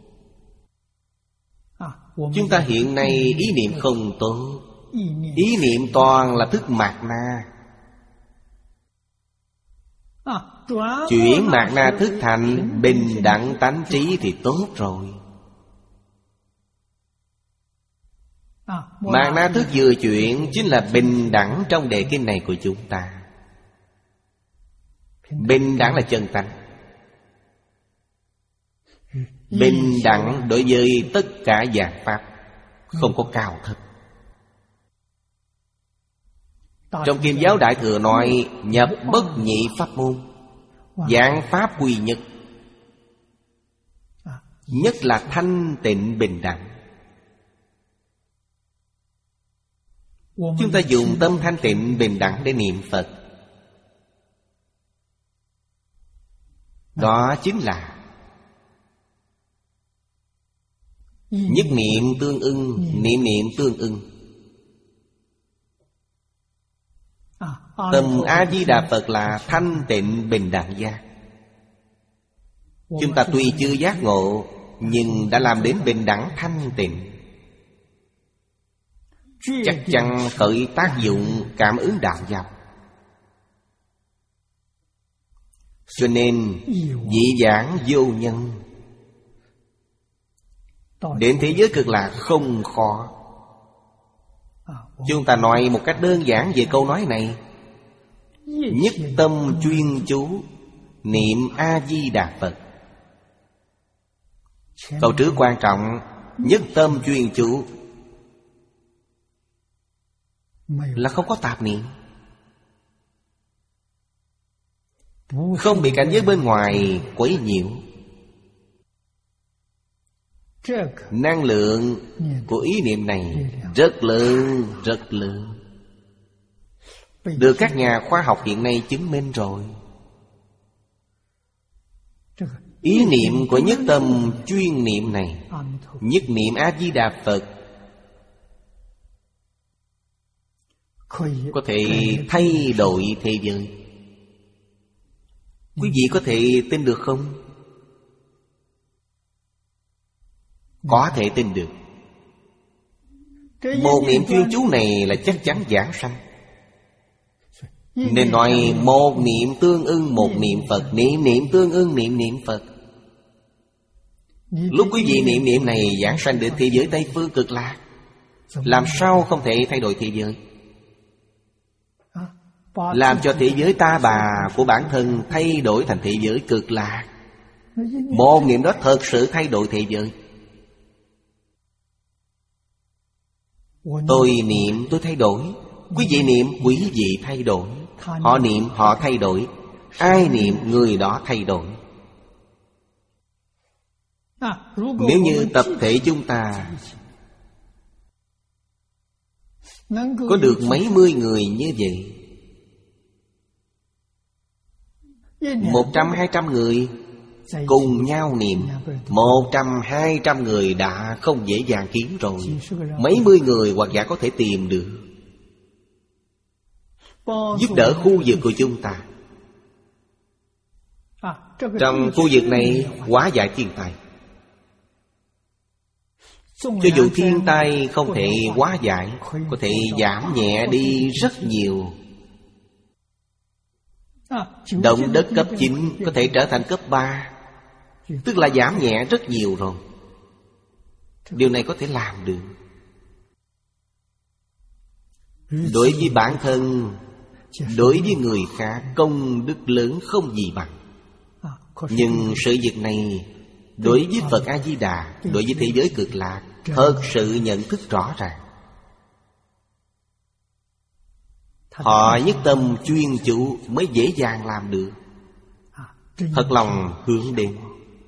Chúng ta hiện nay ý niệm không tốt, ý niệm toàn là thức mạt na. Chuyển mạt na thức thành bình đẳng tánh trí thì tốt rồi. Mạt na thức vừa chuyển chính là bình đẳng trong đề kinh này của chúng ta. Bình đẳng là chân tánh, bình đẳng đối với tất cả dạng pháp, không có cao thấp. Trong Kim Giáo Đại Thừa nói nhập bất nhị pháp môn, dạng pháp quy nhất. Nhất là thanh tịnh bình đẳng. Chúng ta dùng tâm thanh tịnh bình đẳng để niệm Phật. Đó chính là nhất niệm tương ưng, niệm niệm tương ưng. Tâm A-di-đà Phật là thanh tịnh bình đẳng giác. Chúng ta tuy chưa giác ngộ, nhưng đã làm đến bình đẳng thanh tịnh, chắc chắn khởi tác dụng cảm ứng đạo giáo. Cho nên dị vãng vô nhân, đến thế giới cực lạc không khó. Chúng ta nói một cách đơn giản về câu nói này: nhất tâm chuyên chú niệm A-di-đà Phật. Câu trước quan trọng, nhất tâm chuyên chú là không có tạp niệm, không bị cảnh giới bên ngoài quấy nhiễu. Năng lượng của ý niệm này rất lớn, rất lớn, được các nhà khoa học hiện nay chứng minh rồi. Ý niệm của nhất tâm chuyên niệm này, nhất niệm A-di-đà Phật, có thể thay đổi thế giới. Quý vị có thể tin được không? Có thể tin được. Một niệm chuyên chú này là chắc chắn giảng sanh. Nên nói một niệm tương ưng một niệm Phật, niệm niệm tương ưng niệm niệm Phật. Lúc quý vị niệm niệm này giảng sanh đến thế giới Tây Phương Cực Lạc, làm sao không thể thay đổi thế giới? Làm cho thế giới ta bà của bản thân thay đổi thành thế giới Cực Lạc. Một niệm đó thật sự thay đổi thế giới. Tôi niệm tôi thay đổi, quý vị niệm quý vị thay đổi, họ niệm họ thay đổi, ai niệm người đó thay đổi. Nếu như tập thể chúng ta có được mấy mươi người như vậy, Một trăm hai trăm người cùng nhau niệm, một trăm hai trăm người đã không dễ dàng kiếm rồi. Mấy mươi người hoặc giả có thể tìm được, giúp đỡ khu vực của chúng ta. Trong khu vực này hóa giải thiên tai. Cho dù thiên tai không thể hóa giải, có thể giảm nhẹ đi rất nhiều. Động đất cấp chín có thể trở thành cấp ba, tức là giảm nhẹ rất nhiều rồi. Điều này có thể làm được. Đối với bản thân, đối với người khác, công đức lớn không gì bằng. Nhưng sự việc này đối với Phật A-di-đà, đối với thế giới cực lạc, thật sự nhận thức rõ ràng. Họ nhất tâm chuyên chủ mới dễ dàng làm được. Thật lòng hướng đến.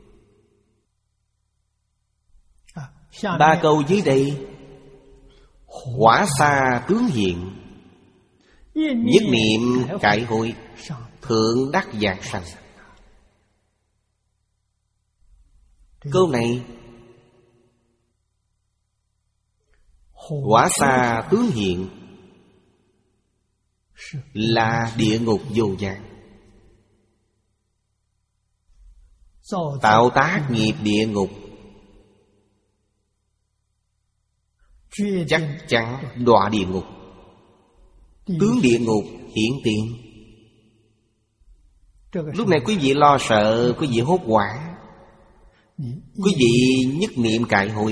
Ba câu dưới đây: hỏa xa tướng hiện, nhất niệm cải hội, thượng đắc vãng sanh. Câu này, hỏa xa tướng hiện, là địa ngục vô gián. Tạo tác nghiệp địa ngục chắc chắn đọa địa ngục. Tướng địa ngục hiển tiền. Lúc này quý vị lo sợ, quý vị hốt hoảng, quý vị nhất niệm cải hội.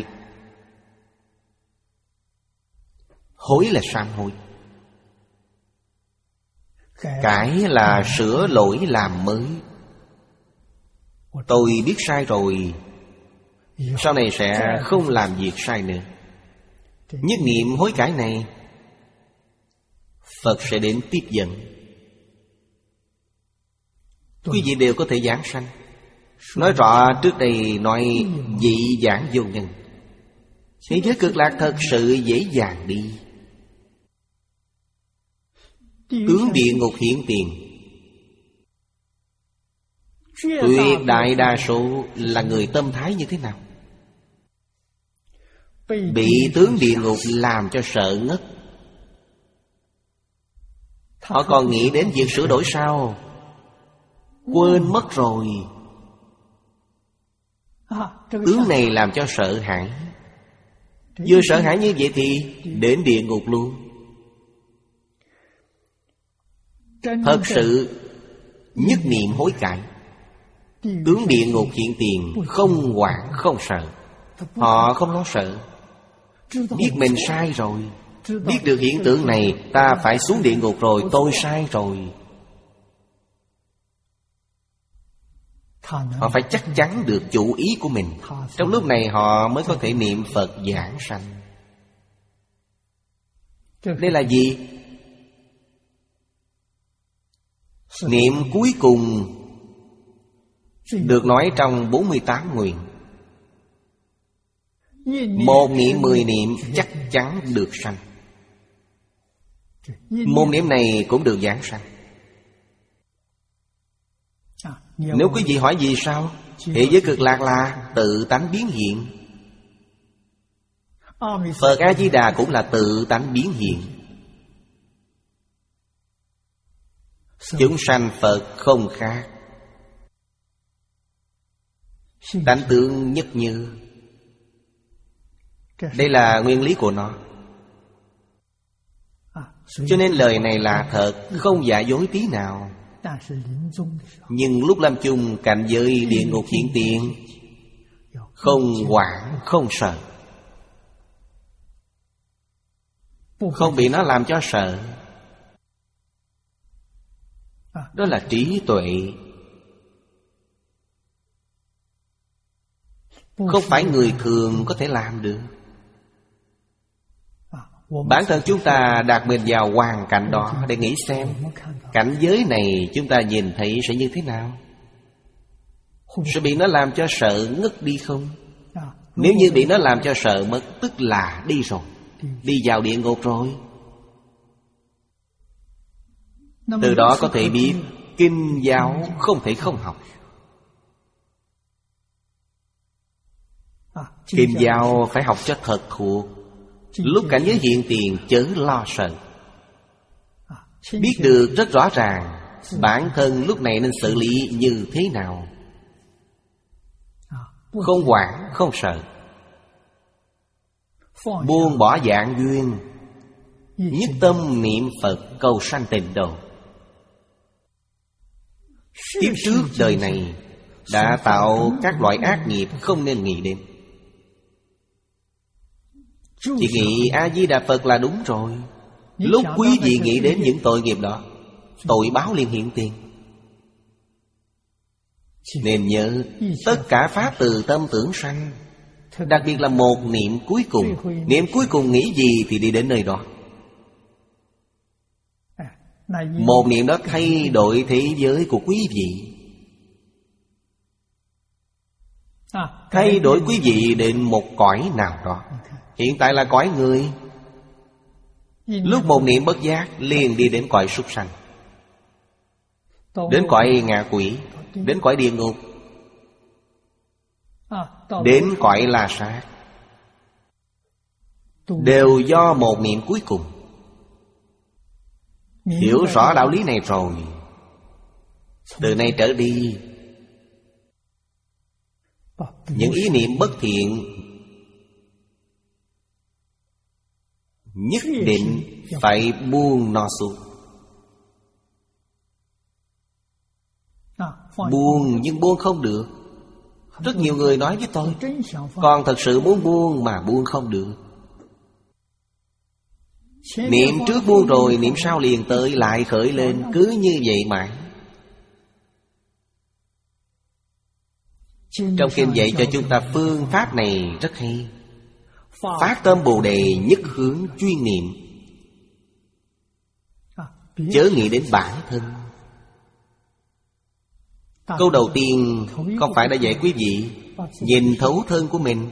Hối là sám hối, cải là sửa lỗi làm mới. Tôi biết sai rồi, sau này sẽ không làm việc sai nữa. Nhất niệm hối cải này, Phật sẽ đến tiếp dẫn. Quý vị đều có thể giảng sanh. Nói rõ trước đây nói dị giảng vô nhân. Thế giới cực lạc thật sự dễ dàng đi. Tướng địa ngục hiển tiền. Tuyệt đại đa số là người tâm thái như thế nào? Bị tướng địa ngục làm cho sợ ngất. Họ còn nghĩ đến việc sửa đổi sao? Quên mất rồi. Tướng này làm cho sợ hãi. Vừa sợ hãi như vậy thì đến địa ngục luôn. Thật sự nhất niệm hối cải, tướng địa ngục hiện tiền, không hoảng không sợ. Họ không lo sợ. Biết mình sai rồi, biết được hiện tượng này, ta phải xuống địa ngục rồi, tôi sai rồi. Họ phải chắc chắn được chủ ý của mình. Trong lúc này họ mới có thể niệm Phật giảng sanh. Đây là gì? Niệm cuối cùng được nói trong bốn mươi tám nguyện. Một niệm mười niệm chắc chắn được sanh. Một niệm này cũng được giảng sanh. Nếu quý vị hỏi vì sao, thế giới cực lạc là tự tánh biến hiện. Phật A-di-đà cũng là tự tánh biến hiện. Chúng sanh Phật không khác, tánh tướng nhất như. Đây là nguyên lý của nó. Cho nên lời này là thật, không giả dối tí nào. Nhưng lúc lâm chung cảnh giới địa ngục hiển tiền, không hoảng không sợ, không bị nó làm cho sợ. Đó là trí tuệ. Không phải người thường có thể làm được. Bản thân chúng ta đặt mình vào hoàn cảnh đó để nghĩ xem cảnh giới này chúng ta nhìn thấy sẽ như thế nào. Sẽ bị nó làm cho sợ ngất đi không? Nếu như bị nó làm cho sợ mất, tức là đi rồi, đi vào địa ngục rồi. Từ đó có thể biết Kinh giáo không thể không học. Kinh giáo phải học cho thật thuộc. Lúc cảnh giới hiện tiền chớ lo sợ. Biết được rất rõ ràng bản thân lúc này nên xử lý như thế nào. Không hoảng, không sợ. Buông bỏ dạng duyên, nhất tâm niệm Phật cầu sanh tịnh độ. Tiếp trước đời này đã tạo các loại ác nghiệp không nên nghĩ đến. Chỉ nghĩ A-di-đà Phật là đúng rồi. Lúc quý vị nghĩ đến những tội nghiệp đó, tội báo liền hiện tiền. Nên nhớ tất cả pháp từ tâm tưởng sanh. Đặc biệt là một niệm cuối cùng. Niệm cuối cùng nghĩ gì thì đi đến nơi đó. Một niệm đó thay đổi thế giới của quý vị, thay đổi quý vị đến một cõi nào đó. Hiện tại là cõi người. Lúc một niệm bất giác liền đi đến cõi súc sanh, đến cõi ngạ quỷ, đến cõi địa ngục, đến cõi La Sát. Đều do một niệm cuối cùng. Hiểu rõ đạo lý này rồi, từ nay trở đi những ý niệm bất thiện nhất định phải buông nó xuống. Buông nhưng buông không được. Rất nhiều người nói với tôi, con thật sự muốn buông mà buông không được. Niệm trước buông rồi, niệm sau liền tới lại khởi lên. Cứ như vậy mãi. Trong kinh dạy cho chúng ta phương pháp này rất hay. Phát tâm Bồ Đề nhất hướng chuyên niệm, chớ nghĩ đến bản thân. Câu đầu tiên không phải đã dạy quý vị nhìn thấu thân của mình.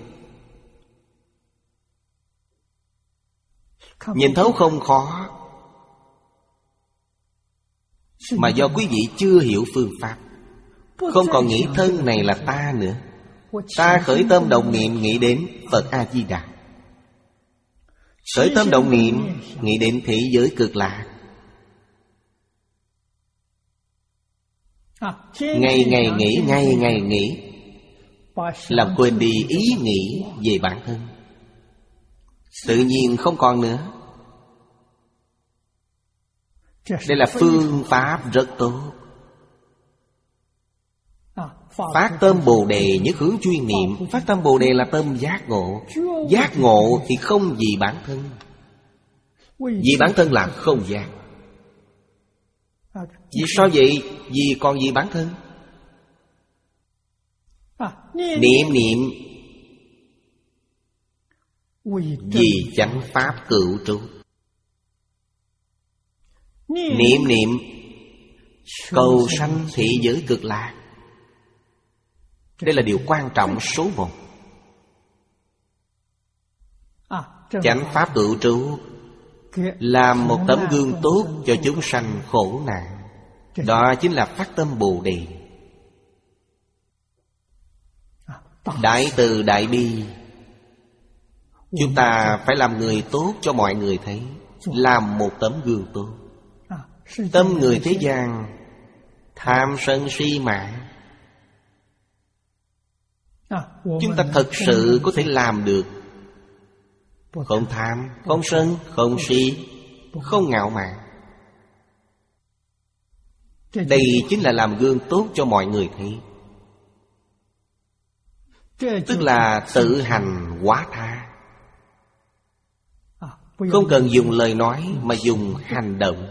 Nhìn thấu không khó, mà do quý vị chưa hiểu phương pháp. Không còn nghĩ thân này là ta nữa. Ta khởi tâm động niệm nghĩ đến Phật A-di-đà, khởi tâm động niệm nghĩ đến thế giới cực lạc. Ngày ngày nghĩ, ngày ngày nghĩ, làm quên đi ý nghĩ về bản thân. Tự nhiên không còn nữa. Đây là phương pháp rất tốt. Phát tâm Bồ Đề nhất hướng chuyên niệm. Phát tâm Bồ Đề là tâm giác ngộ. Giác ngộ thì không vì bản thân. Vì bản thân là không giác. Vì sao vậy? Vì còn vì bản thân. Niệm niệm vì chánh pháp cựu trụ. Niệm niệm cầu sanh thị giới cực lạc. Đây là điều quan trọng số một. Chánh pháp cựu trụ làm một tấm gương tốt cho chúng sanh khổ nạn. Đó chính là phát tâm Bồ Đề. Đại từ đại bi. Chúng ta phải làm người tốt cho mọi người thấy. Làm một tấm gương tốt. Tâm người thế gian tham sân si mạng, chúng ta thật sự có thể làm được. Không tham, không sân, không si, không ngạo mạn. Đây chính là làm gương tốt cho mọi người thấy. Tức là tự hành hóa tha. Không cần dùng lời nói mà dùng hành động.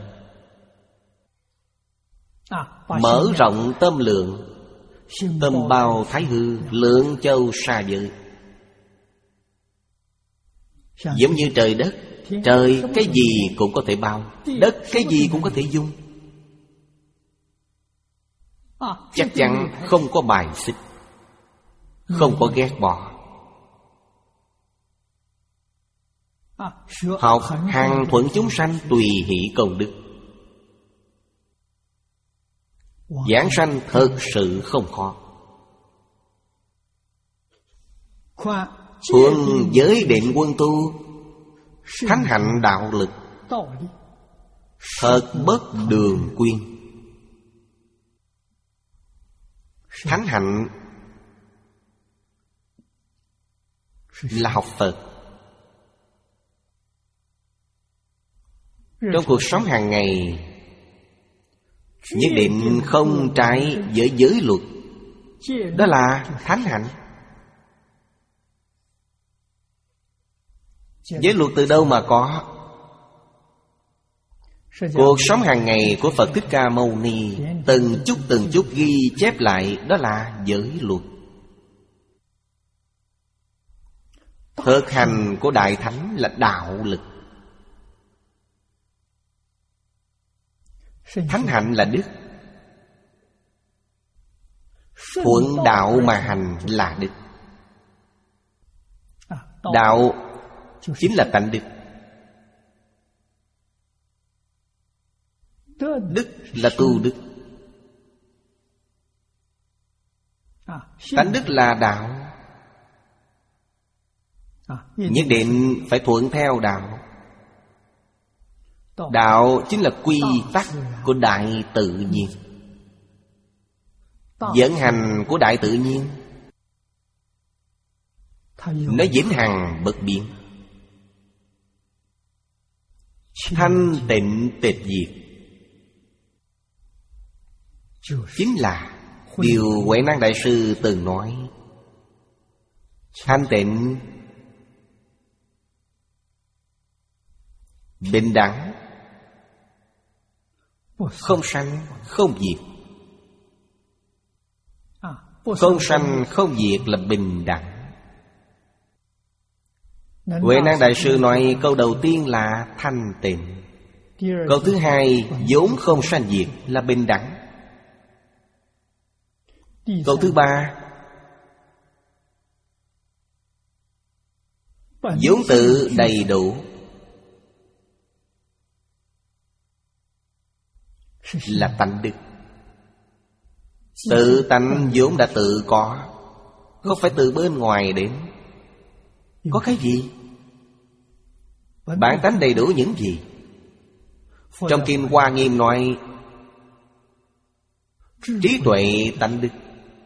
Mở rộng tâm lượng. Tâm bao thái hư, lượng châu xa vời. Giống như trời đất. Trời cái gì cũng có thể bao, đất cái gì cũng có thể dung. Chắc chắn không có bài xích, không có ghét bỏ. Học hằng thuận chúng sanh, tùy hỷ công đức. Giảng sanh thật sự không khó. Thuận giới định quân tu, thánh hạnh đạo lực, thật bất đường quyên. Thánh hạnh là học Phật. Trong cuộc sống hàng ngày nhất định không trái với giới luật, đó là thánh hạnh. Giới luật từ đâu mà có? Cuộc sống hàng ngày của Phật Thích Ca Mâu Ni từng chút từng chút ghi chép lại, đó là giới luật. Thực hành của Đại Thánh là đạo lực. Thánh hạnh là đức. Thuận đạo mà hành là đức. Đạo chính là tánh đức. Đức là tu đức. Tánh đức là đạo. Nhất định phải thuận theo đạo. Đạo chính là quy tắc của đại tự nhiên, vận hành của đại tự nhiên. Nó vĩnh hằng bất biến, thanh tịnh tịch diệt. Chính là điều Huệ Năng Đại Sư từng nói: thanh tịnh, bình đẳng, không sanh không diệt. Không sanh không diệt là bình đẳng. Huệ Năng Đại Sư nói câu đầu tiên là thanh tịnh. Câu thứ hai vốn không sanh diệt là bình đẳng. Câu thứ ba vốn tự đầy đủ là tánh đức. Tự tánh vốn đã tự có, không phải từ bên ngoài đến. Có cái gì? Bản tánh đầy đủ những gì? Trong Kinh Hoa Nghiêm nói trí tuệ tánh đức.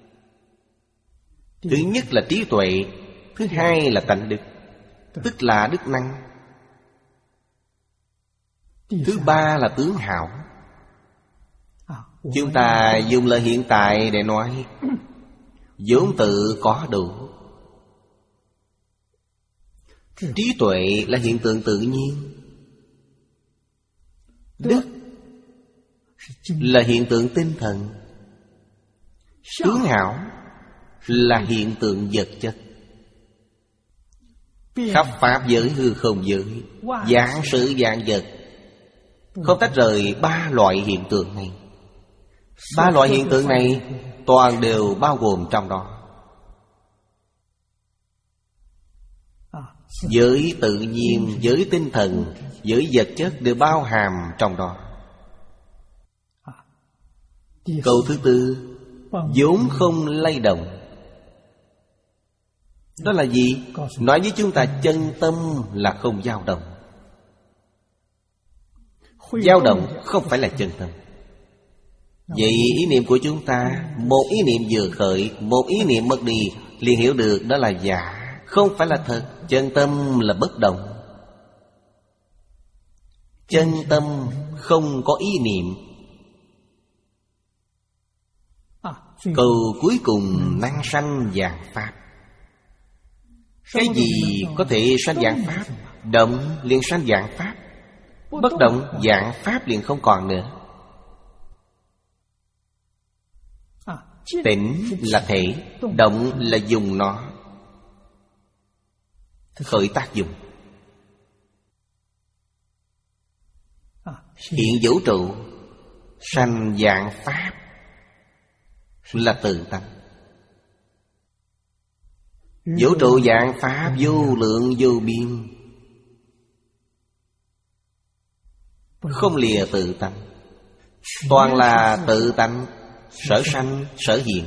Thứ nhất là trí tuệ, thứ hai là tánh đức, tức là đức năng. Thứ ba là tướng hảo. Chúng ta dùng lời hiện tại để nói vốn tự có đủ. Trí tuệ là hiện tượng tự nhiên. Đức là hiện tượng tinh thần. Tướng hảo là hiện tượng vật chất. Khắp pháp giới hư không giới, vạn sự vạn vật, không tách rời ba loại hiện tượng này. Ba loại hiện tượng này toàn đều bao gồm trong đó. Giới tự nhiên, giới tinh thần, giới vật chất đều bao hàm trong đó. Câu thứ tư, vốn không lay động. Đó là gì? Nói với chúng ta chân tâm là không dao động. Dao động không phải là chân tâm. Vậy ý niệm của chúng ta, một ý niệm vừa khởi, một ý niệm mất đi, liền hiểu được đó là giả, không phải là thật. Chân tâm là bất động. Chân tâm không có ý niệm. Câu cuối cùng năng sanh vạn pháp. Cái gì có thể sanh vạn pháp? Động liền sanh vạn pháp. Bất động vạn pháp liền không còn nữa. Tĩnh là thể, động là dùng nó khởi tác dụng. Hiện vũ trụ sanh vạn pháp là tự tánh. Vũ trụ vạn pháp vô lượng vô biên, không lìa tự tánh. Toàn là tự tánh, sở sanh, sở hiện.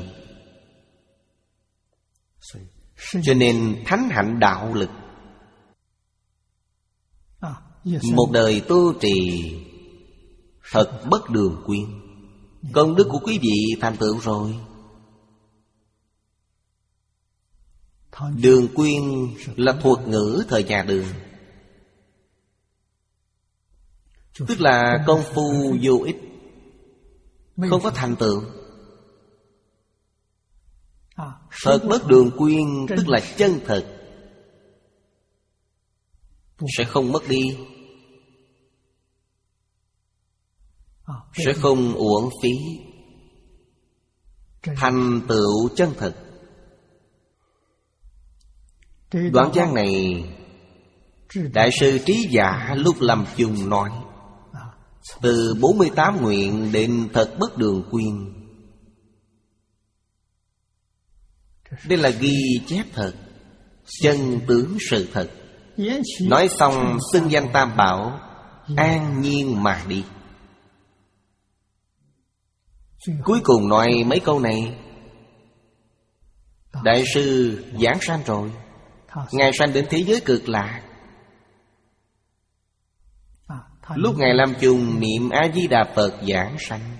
Cho nên thánh hạnh đạo lực, một đời tu trì thật bất đường quyên. Công đức của quý vị thành tựu rồi. Đường quyên là thuật ngữ thời nhà Đường, tức là công phu vô ích, không có thành tựu. Thật bất đường quyên tức là chân thật, sẽ không mất đi, sẽ không uổng phí. Thành tựu chân thật. Đoạn văn này Đại sư Trí Giả lúc lâm chung nói, từ bốn mươi tám nguyện đến thật bất đường quyên. Đây là ghi chép thật, chân tướng sự thật. Nói xong xưng danh Tam Bảo, an nhiên mà đi. Cuối cùng nói mấy câu này. Đại sư giảng sanh rồi, Ngài sanh đến thế giới cực lạc. Lúc Ngài lâm chung niệm A-di-đà Phật giảng sanh.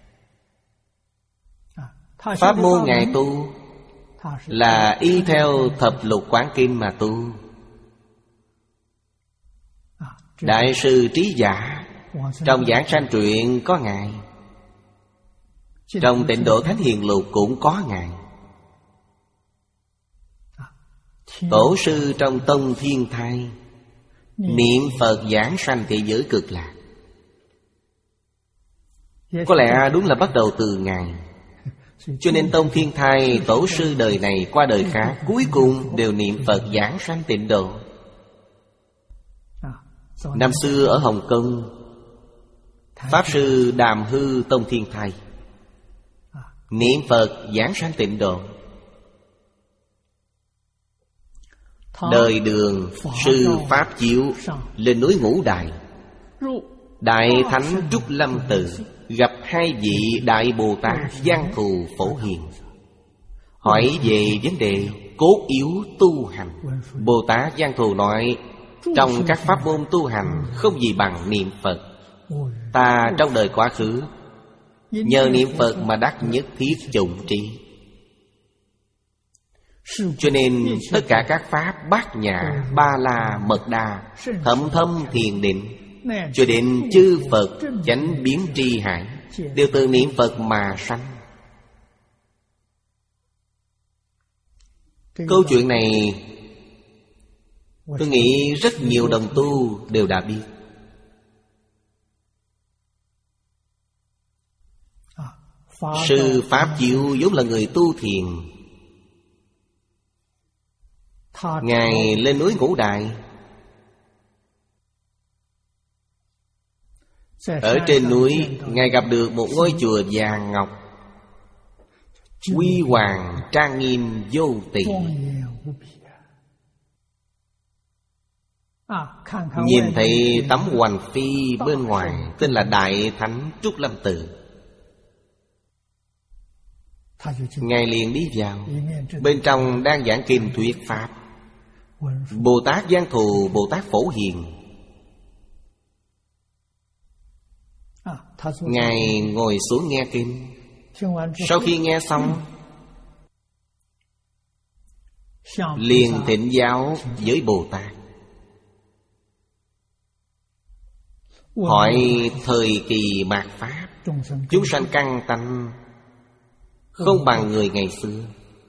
Pháp môn Ngài tu là y theo thập lục quán kinh mà tu. Đại sư Trí Giả trong giảng sanh truyện có Ngài, trong Tịnh Độ Thánh Hiền Lục cũng có Ngài. Tổ sư trong Tông Thiên Thai niệm Phật giảng sanh thế giới cực lạc. Có lẽ đúng là bắt đầu từ Ngài. Cho nên Tông Thiên Thai, tổ sư đời này qua đời khác, cuối cùng đều niệm Phật giảng sanh Tịnh Độ. Năm xưa ở Hồng Kông, Pháp Sư Đàm Hư Tông Thiên Thai niệm Phật giảng sanh Tịnh Độ. Đời Đường, sư Pháp Chiếu lên núi Ngũ Đài, Đại Thánh Trúc Lâm Tự, gặp hai vị Đại Bồ Tát Giang Thù Phổ Hiền, hỏi về vấn đề cốt yếu tu hành. Bồ Tát Giang Thù nói, trong các pháp môn tu hành không gì bằng niệm Phật. Ta trong đời quá khứ nhờ niệm Phật mà đắc nhất thiết chủng trí. Cho nên tất cả các pháp Bát Nhã, Ba La, Mật Đa, Thậm Thâm Thiền Định, cho đến chư Phật chánh biến tri hải, đều từ niệm Phật mà sanh. Câu chuyện này tôi nghĩ rất nhiều đồng tu đều đã biết. Sư Pháp Chiếu vốn là người tu thiền. Ngài lên núi Ngũ Đài, ở trên núi Ngài gặp được một ngôi chùa vàng ngọc, huy hoàng trang nghiêm vô tỳ. Nhìn thấy tấm hoành phi bên ngoài tên là Đại Thánh Trúc Lâm Tự, Ngài liền đi vào. Bên trong đang giảng kinh thuyết pháp. Bồ Tát Giang Thù, Bồ Tát Phổ Hiền, Ngài ngồi xuống nghe kinh. Sau khi nghe xong, liền thỉnh giáo với Bồ Tát, hỏi thời kỳ mạt Pháp, chúng sanh căn tánh không bằng người ngày xưa,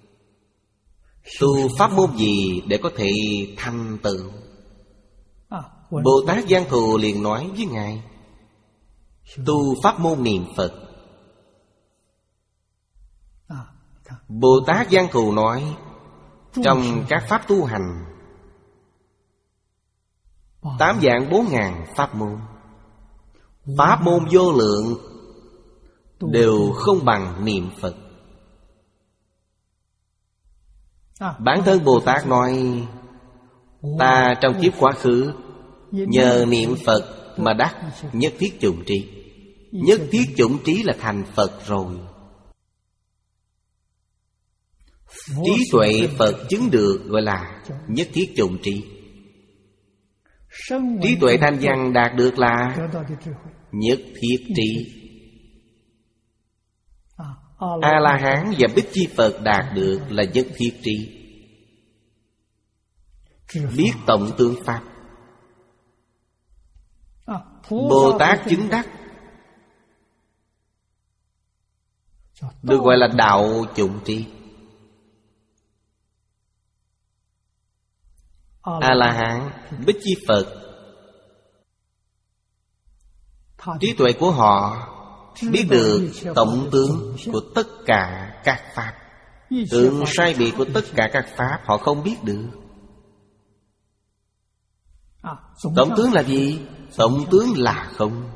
tu pháp môn gì để có thể thành tựu? Bồ Tát Giang Thù liền nói với Ngài, tu pháp môn niệm Phật. Bồ Tát Giang Thù nói, trong các pháp tu hành, tám vạn bốn ngàn pháp môn, pháp môn vô lượng đều không bằng niệm Phật. Bản thân Bồ Tát nói, ta trong kiếp quá khứ nhờ niệm Phật mà đắc nhất thiết chủng trí. Nhất thiết chủng trí là thành Phật rồi. Trí tuệ Phật chứng được gọi là nhất thiết chủng trí. Trí tuệ thanh văn đạt được là nhất thiết trí. A-la-hán và Bích Chi Phật đạt được là nhất thiết trí. Biết tổng tướng Pháp. Bồ Tát chứng đắc được gọi là đạo chủng trí. A-la-hán, Bích Chi Phật, trí tuệ của họ biết được tổng tướng của tất cả các Pháp. Tượng sai biệt của tất cả các Pháp họ không biết được. Tổng tướng là gì? Tổng tướng là không.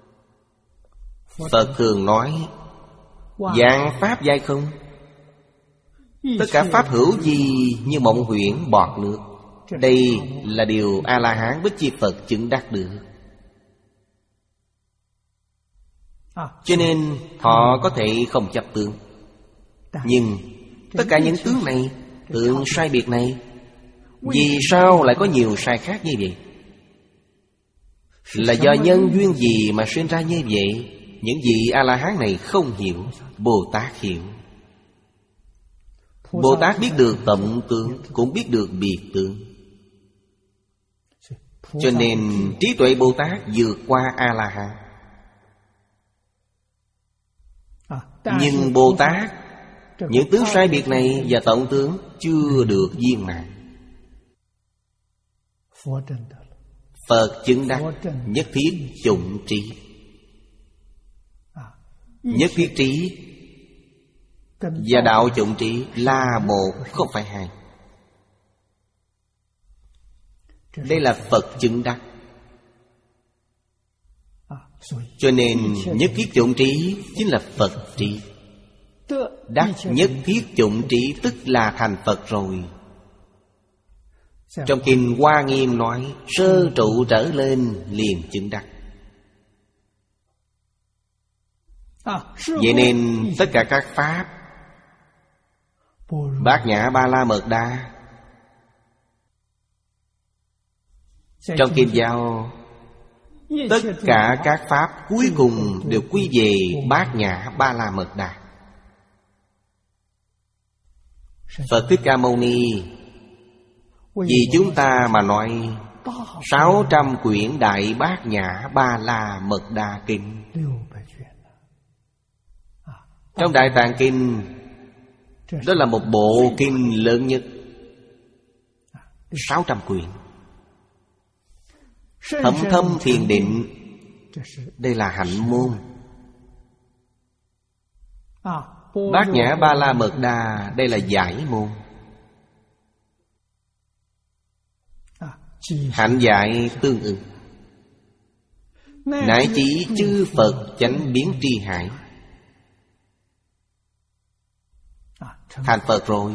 Phật thường nói vạn Pháp giai không. Tất cả Pháp hữu gì như mộng huyễn bọt nước. Đây là điều A-la-hán Bích Chi Phật chứng đắc được. Cho nên họ có thể không chấp tướng. Nhưng tất cả những tướng này, tượng sai biệt này, vì sao lại có nhiều sai khác như vậy? Là do nhân duyên gì mà sinh ra như vậy? Những gì A-la-hán này không hiểu, Bồ Tát hiểu. Bồ Tát biết được tổng tướng, cũng biết được biệt tướng. Cho nên trí tuệ Bồ Tát vượt qua A-la-hán. Nhưng Bồ Tát, những tướng sai biệt này và tổng tướng chưa được viên mãn. Phật chứng đắc nhất thiết chủng trí. Nhất thiết trí và đạo chủng trí là một, không phải hai. Đây là Phật chứng đắc. Cho nên nhất thiết chủng trí chính là Phật trí. Đắc nhất thiết chủng trí tức là thành Phật rồi. Trong kinh Hoa Nghiêm nói sơ trụ trở lên liền chứng đắc. Vậy nên tất cả các Pháp Bát Nhã Ba La Mật Đa trong kinh giáo, tất cả các Pháp cuối cùng đều quy về Bát Nhã Ba La Mật Đa. Phật Thích Ca Mâu Ni vì chúng ta mà nói sáu trăm quyển Đại Bát Nhã Ba La Mật Đa Kinh. Trong Đại Tạng Kinh, đó là một bộ kinh lớn nhất, sáu trăm quyển. Thâm thâm thiền định, đây là hạnh môn. Bát Nhã Ba La Mật Đa, đây là giải môn. Hạnh giải tương ưng. Nại chỉ chư Phật chánh biến tri hải. Thành Phật rồi.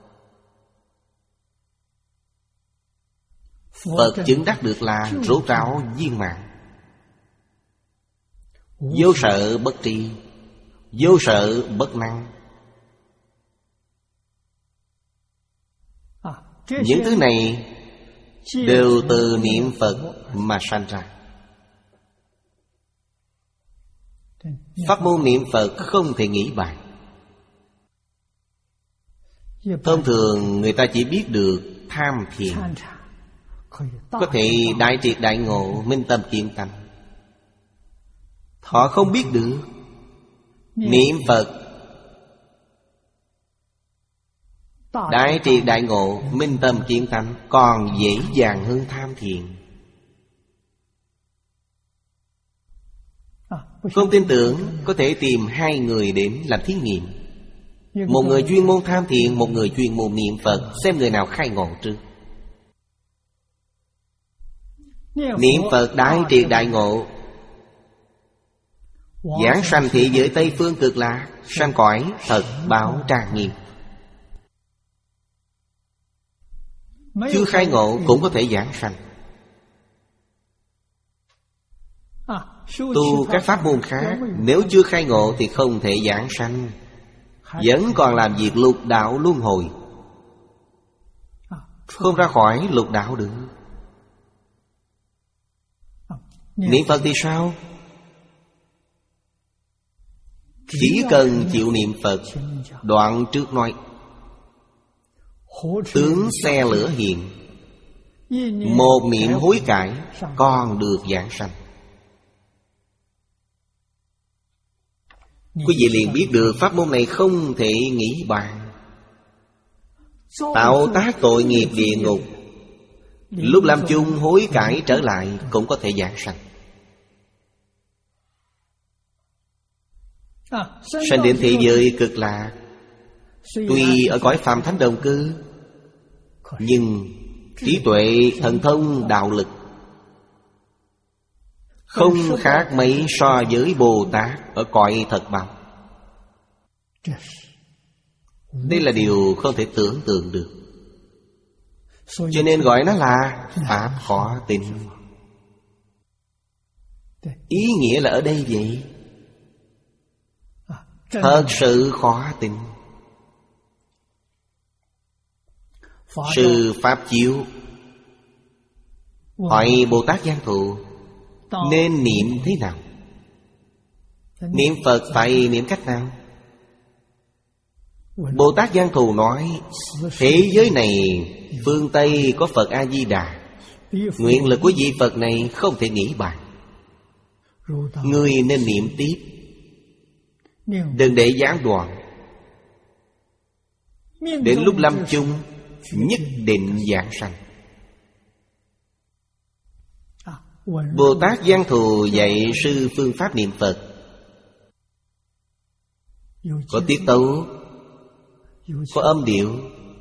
Phật chứng đắc được là rốt ráo viên mãn. Vô sợ bất tri, vô sợ bất năng. Những thứ này đều từ niệm Phật mà sanh ra. Pháp môn niệm Phật không thể nghĩ bàn. Thông thường người ta chỉ biết được tham thiền, có thể đại triệt đại ngộ, minh tâm kiến tánh. Họ không biết được niệm Phật đại triệt đại ngộ, minh tâm kiến tánh còn dễ dàng hơn tham thiền. Không tin tưởng có thể tìm hai người đến làm thí nghiệm. Một người chuyên môn tham thiền, một người chuyên môn niệm Phật, xem người nào khai ngộ trước. Niệm Phật đại triệt đại ngộ, giảng sanh thị giới Tây Phương Cực Lạc, sanh cõi thật báo trang nghiêm. Chưa khai ngộ cũng có thể giảng sanh. Tu các pháp môn khác, nếu chưa khai ngộ thì không thể giảng sanh. vẫn còn làm việc lục đạo luân hồi, không ra khỏi lục đạo được. Niệm Phật thì sao? Chỉ cần chịu niệm Phật. Đoạn trước nói tướng xe lửa hiện, một niệm hối cải còn được vãng sanh. Quý vị liền biết được pháp môn này không thể nghĩ bàn. Tạo tác tội nghiệp địa ngục, lúc làm chung hối cải trở lại cũng có thể vãng sanh. Sanh đến thế giới cực lạc, tuy ở cõi phàm thánh đồng cư, nhưng trí tuệ, thần thông, đạo lực không khác mấy so với Bồ Tát ở cõi thật báo. Đây là điều không thể tưởng tượng được. Cho nên gọi nó là pháp khó tin. Ý nghĩa là ở đây vậy. Thật sự khó tin. Sư Pháp Chiếu hỏi Bồ Tát Giang Thụ nên niệm thế nào? Niệm Phật phải niệm cách nào? Bồ Tát Giang Thù nói thế giới này phương Tây có Phật A-di-đà, nguyện lực của vị Phật này không thể nghĩ bàn. Ngươi nên niệm tiếp, đừng để gián đoạn. Đến lúc lâm chung nhất định vãng sanh. Bồ Tát Giang Thù dạy sư phương pháp niệm Phật có tiết tấu, có âm điệu.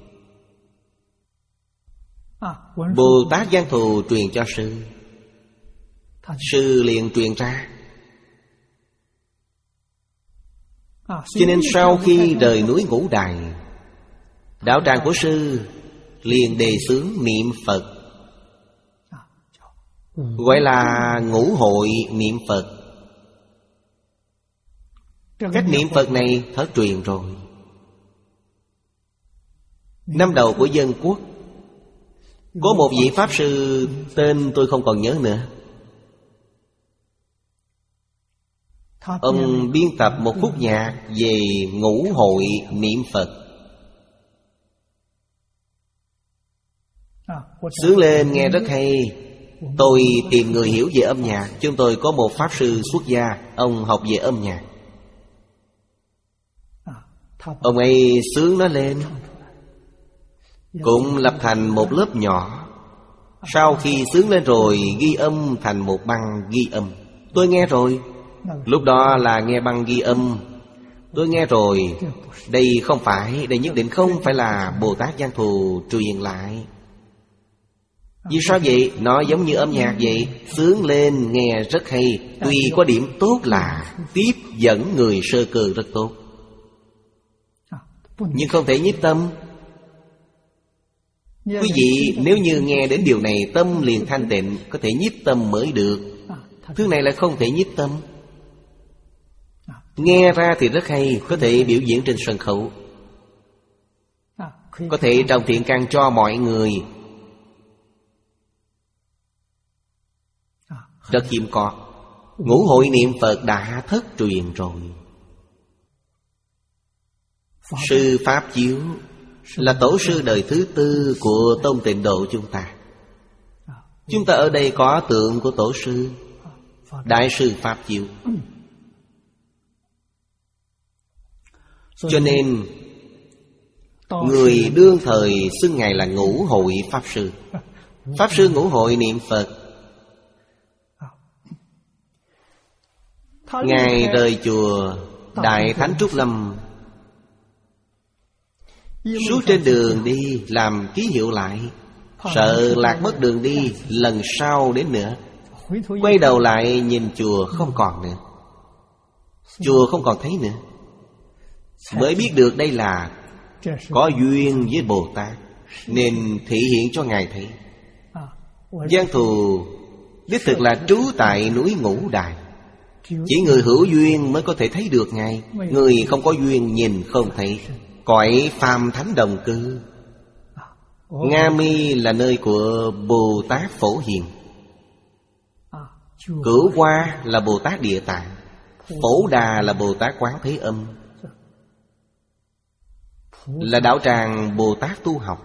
Bồ Tát Giang Thù truyền cho sư, sư liền truyền ra. Cho nên sau khi rời núi Ngũ Đài, đạo tràng của sư liền đề xướng niệm Phật, gọi là ngũ hội niệm Phật. Cách niệm Phật này thất truyền rồi. Năm đầu của dân quốc có một vị Pháp sư, tên tôi không còn nhớ nữa. Ông biên tập một khúc nhạc về ngũ hội niệm Phật. Sướng lên nghe rất hay. Tôi tìm người hiểu về âm nhạc. Chúng tôi có một Pháp sư xuất gia, ông học về âm nhạc. Ông ấy sướng nó lên, cũng lập thành một lớp nhỏ. Sau khi sướng lên rồi ghi âm thành một băng ghi âm. Tôi nghe rồi. Lúc đó là nghe băng ghi âm. Tôi nghe rồi. Đây không phải, đây nhất định không phải là Bồ Tát Giang Thù truyền lại. Vì sao vậy? Nó giống như âm nhạc vậy. Sướng lên nghe rất hay. Tuy có điểm tốt là tiếp dẫn người sơ cơ rất tốt, nhưng không thể nhiếp tâm. Quý vị nếu như nghe đến điều này tâm liền thanh tịnh, có thể nhiếp tâm mới được. Thứ này lại không thể nhiếp tâm. Nghe ra thì rất hay, có thể biểu diễn trên sân khấu, có thể trồng thiện căn cho mọi người, rất hiếm có. Ngũ hội niệm Phật đã thất truyền rồi. Sư Pháp Chiếu là tổ sư đời thứ tư của Tông Tịnh Độ chúng ta. Chúng ta ở đây có tượng của tổ sư Đại sư Pháp Chiếu. Cho nên người đương thời xưng Ngài là ngũ hội Pháp Sư. Pháp Sư ngũ hội niệm Phật. Ngài rời chùa Đại Thánh Trúc Lâm, suốt trên đường đi làm ký hiệu lại, sợ lạc mất đường đi, lần sau đến nữa. Quay đầu lại nhìn chùa không còn nữa, chùa không còn thấy nữa. Mới biết được đây là có duyên với Bồ Tát, nên thị hiện cho Ngài thấy. Giang Thù đích thực là trú tại núi Ngũ Đài. Chỉ người hữu duyên mới có thể thấy được Ngài. Người không có duyên nhìn không thấy. Cõi phàm thánh đồng cư. Nga Mi là nơi của Bồ Tát Phổ Hiền. Cửu Hoa là Bồ Tát Địa Tạng. Phổ Đà là Bồ Tát Quán Thế Âm. Là đạo tràng Bồ Tát tu học.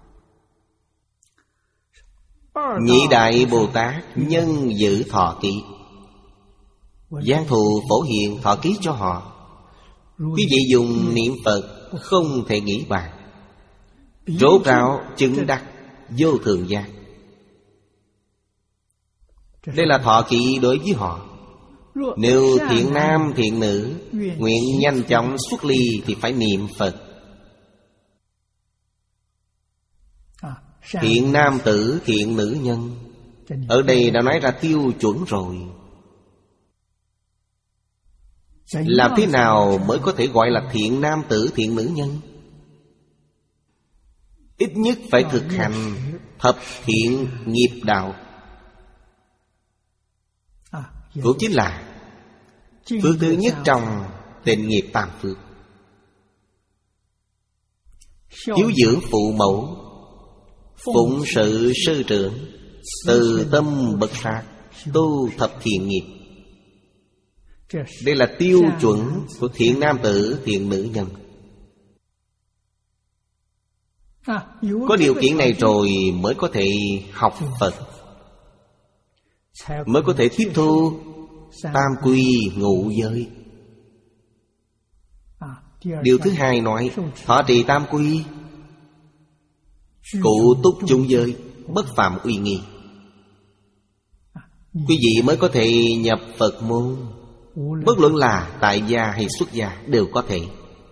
Nhị Đại Bồ Tát nhân giữ thọ ký. Giang thù Phổ Hiền thọ ký cho họ. Quý vị dùng niệm Phật không thể nghĩ bàn. Rốt ráo chứng đắc vô thường giác. Đây là thọ ký đối với họ. Nếu thiện nam thiện nữ nguyện nhanh chóng xuất ly thì phải niệm Phật. Thiện nam tử thiện nữ nhân, ở đây đã nói ra tiêu chuẩn rồi. Làm thế nào mới có thể gọi là thiện nam tử thiện nữ nhân? Ít nhất phải thực hành thập thiện nghiệp đạo, cũng chính là phước thứ nhất trong tịnh nghiệp tam phước. Hiếu dưỡng phụ mẫu, phụng sự sư trưởng, từ tâm bậc sát, tu thập thiện nghiệp. Đây là tiêu chuẩn của thiện nam tử thiện nữ nhân. Có điều kiện này rồi mới có thể học Phật, mới có thể tiếp thu tam quy ngũ giới. Điều thứ hai nói thọ trì tam quy, cụ túc chung giới, bất phạm uy nghi. Quý vị mới có thể nhập Phật môn. Bất luận là tại gia hay xuất gia đều có thể.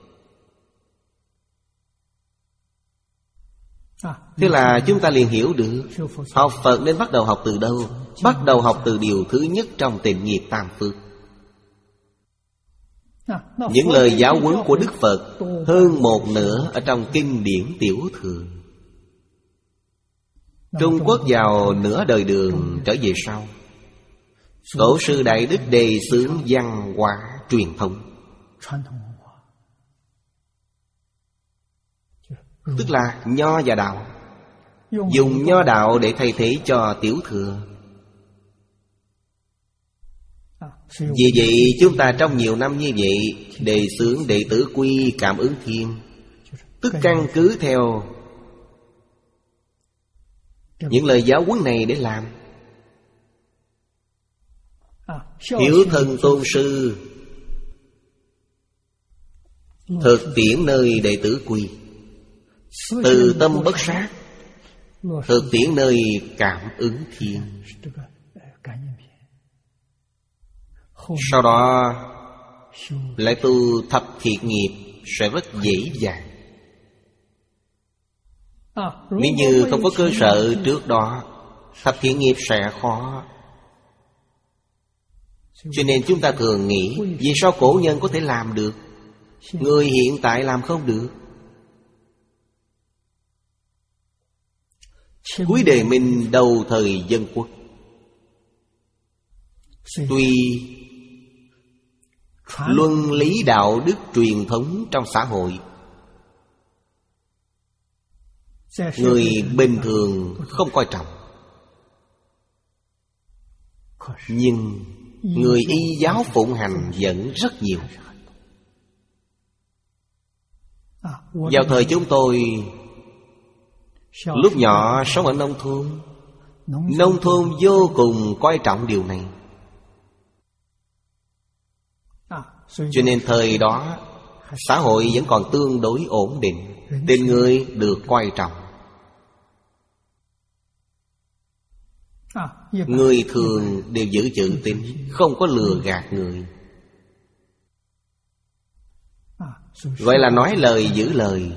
Thế là chúng ta liền hiểu được học Phật nên bắt đầu học từ đâu? Bắt đầu học từ điều thứ nhất trong tịnh nghiệp tam phước. Những lời giáo huấn của Đức Phật hơn một nửa ở trong kinh điển Tiểu Thừa. Trung Quốc vào nửa đời Đường trở về sau, Tổ sư Đại Đức đề xướng văn hóa truyền thống, tức là Nho và Đạo. Dùng Nho Đạo để thay thế cho Tiểu Thừa. Vì vậy chúng ta trong nhiều năm như vậy đề xướng đệ tử quy Cảm Ứng Thiên, tức căn cứ theo những lời giáo huấn này để làm. Hiếu thân tôn sư, thực tiễn nơi đệ tử quy. Từ tâm bất sát, thực tiễn nơi Cảm Ứng Thiên. Sau đó lại tu thập thiện nghiệp sẽ rất dễ dàng. Nếu như không có cơ sở trước đó, thập thiện nghiệp sẽ khó. Cho nên chúng ta thường nghĩ, vì sao cổ nhân có thể làm được, người hiện tại làm không được? Cuối đời Minh đầu thời Dân Quốc, tuy luân lý đạo đức truyền thống trong xã hội người bình thường không coi trọng, nhưng người y giáo phụng hành vẫn rất nhiều. Vào thời chúng tôi, lúc nhỏ sống ở nông thôn, nông thôn vô cùng coi trọng điều này. Cho nên thời đó xã hội vẫn còn tương đối ổn định, tình người được coi trọng. Người thường đều giữ chữ tín, không có lừa gạt người, gọi là nói lời giữ lời.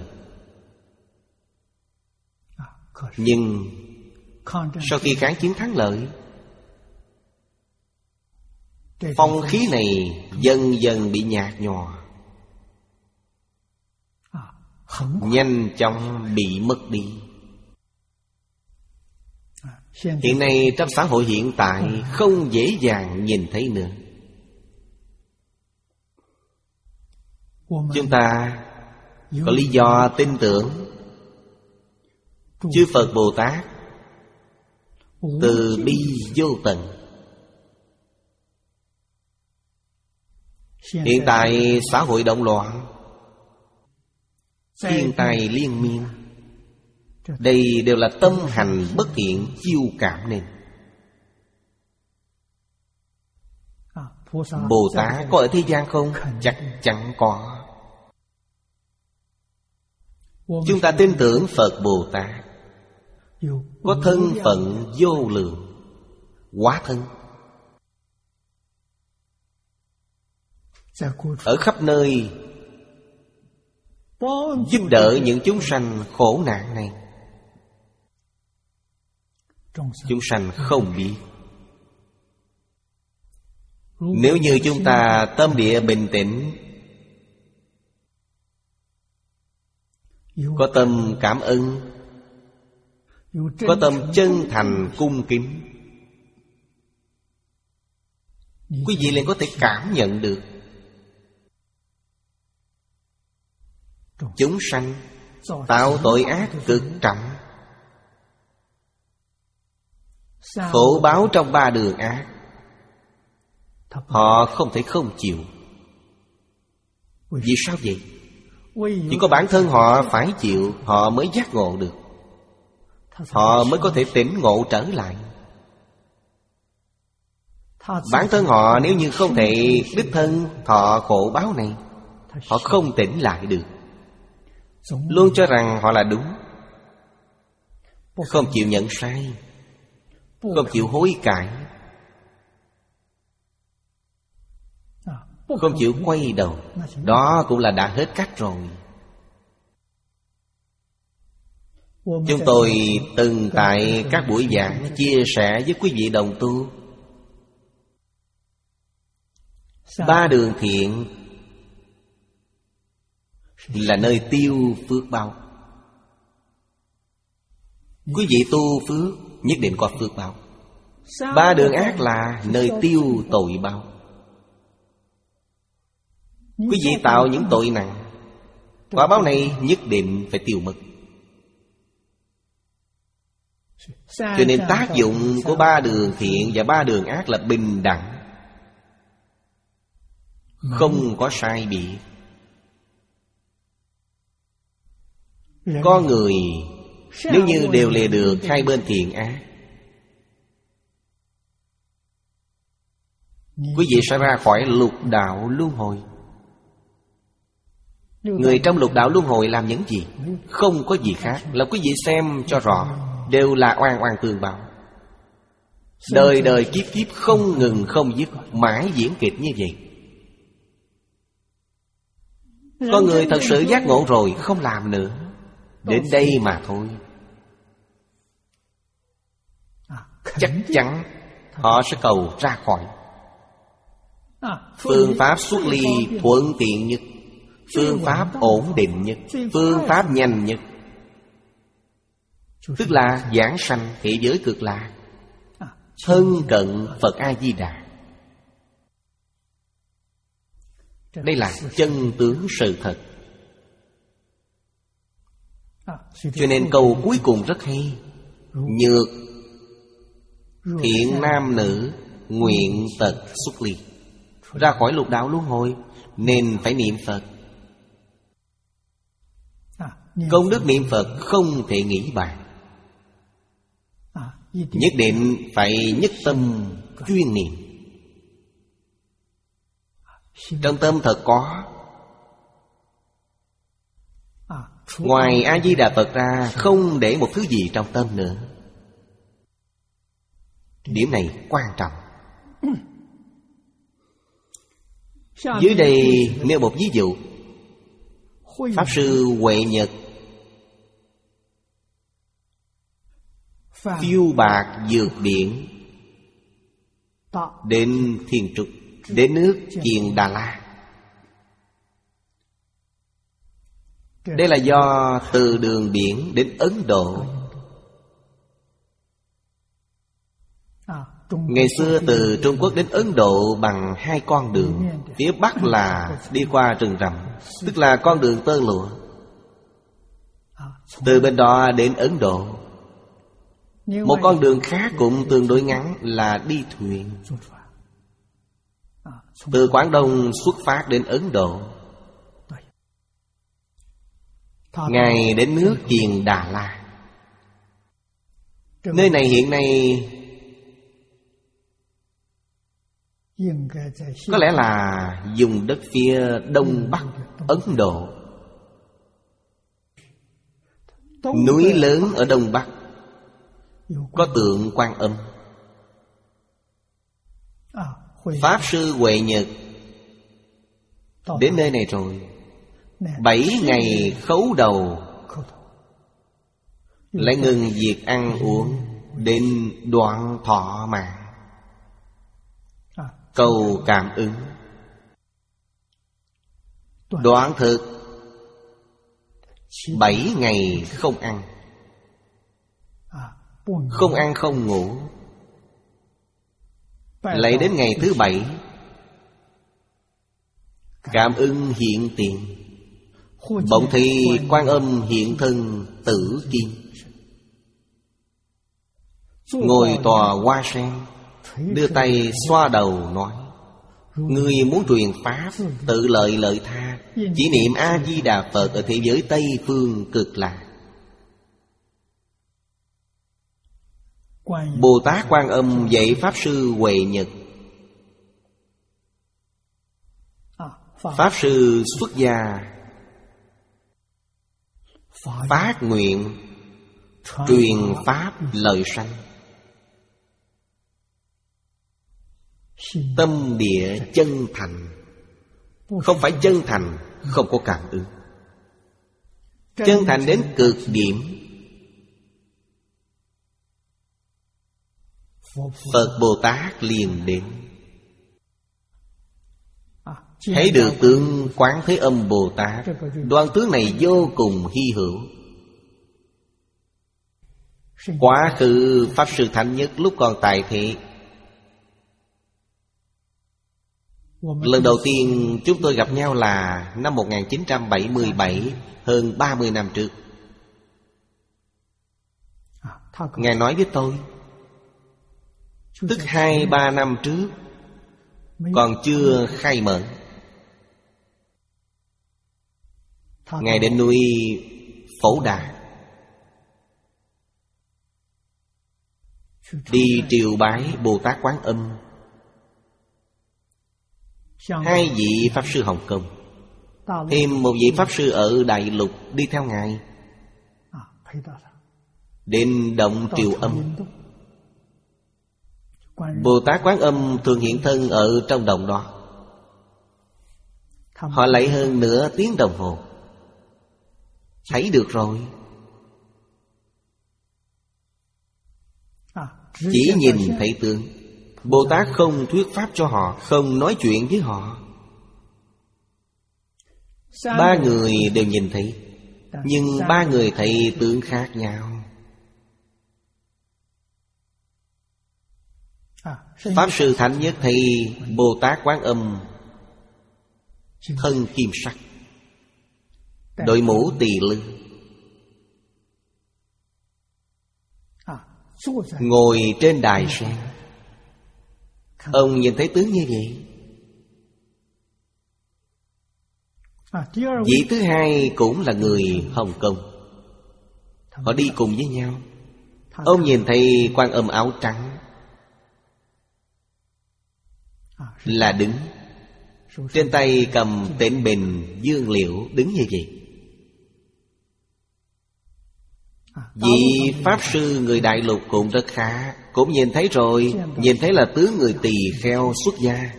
Nhưng sau khi kháng chiến thắng lợi, phong khí này dần dần bị nhạt nhòa, nhanh chóng bị mất đi. Hiện nay trong xã hội hiện tại không dễ dàng nhìn thấy nữa. Chúng ta có lý do tin tưởng chư Phật Bồ Tát từ bi vô tận. Hiện tại xã hội động loạn, thiên tai liên miên, đây đều là tâm hành bất thiện chiêu cảm nên. Bồ Tát có ở thế gian không? Chắc chắn có. Chúng ta tin tưởng Phật Bồ Tát có thân phận vô lượng, hóa thân ở khắp nơi giúp đỡ những chúng sanh khổ nạn này. Chúng sanh không biết. Nếu như chúng ta tâm địa bình tĩnh, có tâm cảm ơn, có tâm chân thành cung kính, quý vị liền có thể cảm nhận được chúng sanh tạo tội ác cực trọng, khổ báo trong ba đường ác, họ không thể không chịu. Vì sao vậy? Chỉ có bản thân họ phải chịu, họ mới giác ngộ được, họ mới có thể tỉnh ngộ trở lại. Bản thân họ nếu như không thể đích thân thọ khổ báo này, họ không tỉnh lại được, luôn cho rằng họ là đúng, không chịu nhận sai, không chịu hối cải, không chịu quay đầu. Đó cũng là đã hết cách rồi. Chúng tôi từng tại các buổi giảng chia sẻ với quý vị đồng tu, ba đường thiện là nơi tiêu phước báo. Quý vị tu phước nhất định có phước báo. Ba đường ác là nơi tiêu tội báo. Quý vị tạo những tội nặng, quả báo này nhất định phải tiêu mất. Cho nên tác dụng của ba đường thiện và ba đường ác là bình đẳng, không có sai biệt. Con người nếu như đều lìa được hai bên thiện ác, quý vị sẽ ra khỏi lục đạo luân hồi. Người trong lục đạo luân hồi làm những gì? Không có gì khác là quý vị xem cho rõ, đều là oan oan tương báo. Đời đời kiếp kiếp không ngừng không dứt, mãi diễn kịch như vậy. Có người thật sự giác ngộ rồi không làm nữa, đến đây mà thôi. Chắc chắn họ sẽ cầu ra khỏi. Phương pháp xuất ly thuận tiện nhất, phương pháp ổn định nhất, phương pháp nhanh nhất, tức là giảng sanh thế giới cực lạc, thân cận Phật A-di-đà. Đây là chân tướng sự thật. Cho nên câu cuối cùng rất hay: nhược thiện nam nữ nguyện tật xuất ly. Ra khỏi lục đạo luân hồi nên phải niệm Phật. Công đức niệm Phật không thể nghĩ bàn, nhất định phải nhất tâm chuyên niệm. Trong tâm thật có, ngoài A-di-đà Phật ra không để một thứ gì trong tâm nữa. Điểm này quan trọng. Dưới đây nêu một ví dụ. Pháp Sư Huệ Nhật phiêu bạc vượt biển đến Thiên Trúc, đến nước Kiền Đà La. Đây là do từ đường biển đến Ấn Độ Ngày xưa từ Trung Quốc đến Ấn Độ bằng hai con đường. Phía Bắc là đi qua rừng rậm, tức là con đường tơ lụa. Từ bên đó đến Ấn Độ. Một con đường khác cũng tương đối ngắn là đi thuyền. Từ Quảng Đông xuất phát đến Ấn Độ. Ngài đến nước Kiền Đà La. Nơi này hiện nay có lẽ là vùng đất phía đông bắc Ấn Độ. Núi lớn ở đông bắc có tượng Quan Âm. Pháp Sư Huệ Nhật đến nơi này rồi. Bảy ngày khấu đầu, lại ngừng việc ăn uống, đến đoạn thọ mạng, cầu cảm ứng. Đoạn thực bảy ngày không ăn, không ăn không ngủ. Lại đến ngày thứ bảy, cảm ứng hiện tiền. Bỗng thì Quan Âm hiện thân Tử Kim, ngồi tòa hoa sen, đưa tay xoa đầu nói: Ngươi muốn truyền pháp, tự lợi lợi tha, chỉ niệm A-di-đà Phật ở thế giới Tây Phương Cực Lạc. Bồ Tát Quan Âm dạy Pháp Sư Huệ Nhật. Pháp Sư xuất gia, phát nguyện truyền pháp lợi sanh. Tâm địa chân thành. Không phải chân thành không có cảm ứng, chân thành đến cực điểm. Phật Bồ Tát liền đến. Thấy được tướng Quán Thế Âm Bồ Tát, đoan tướng này vô cùng hy hữu. Quá khứ Pháp Sư Thánh Nhất lúc còn tại thế, lần đầu tiên chúng tôi gặp nhau là năm một nghìn chín trăm bảy mươi bảy, hơn ba mươi năm trước. Ngài nói với tôi, tức hai ba năm trước, còn chưa khai mở. Ngài đến núi Phổ Đà, đi triều bái Bồ Tát Quán Âm. Hai vị Pháp Sư Hồng Kông, thêm một vị Pháp Sư ở Đại Lục đi theo Ngài, đến động Triều Âm. Bồ Tát Quán Âm thường hiện thân ở trong động đó. Họ lấy hơn nửa tiếng đồng hồ. Thấy được rồi. Chỉ nhìn thấy tướng. Bồ Tát không thuyết pháp cho họ, không nói chuyện với họ. Ba người đều nhìn thấy, nhưng ba người thấy tướng khác nhau. Pháp Sư Thánh Nhất thấy Bồ Tát Quán Âm thân kim sắc, đội mũ tỳ lư, ngồi trên đài sen. Ông nhìn thấy tướng như vậy. Vị thứ hai cũng là người Hồng Kông. Họ đi cùng với nhau. Ông nhìn thấy Quan Âm áo trắng, là đứng, trên tay cầm tịnh bình dương liễu, đứng như vậy. Vị Pháp Sư người Đại Lục cũng rất khá, cũng nhìn thấy rồi. Nhìn thấy là tướng người tỳ kheo xuất gia,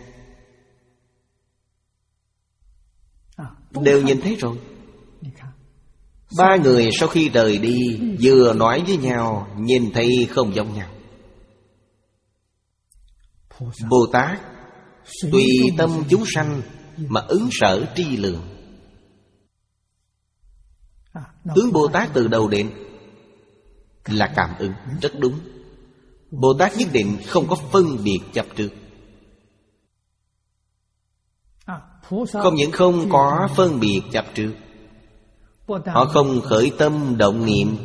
đều nhìn thấy rồi. Ba người sau khi rời đi, vừa nói với nhau, nhìn thấy không giống nhau. Bồ Tát tùy tâm chúng sanh mà ứng sở tri lượng. Tướng Bồ Tát từ đầu đến là cảm ứng, rất đúng. Bồ Tát nhất định không có phân biệt chấp trước. Không những không có phân biệt chấp trước, họ không khởi tâm động niệm,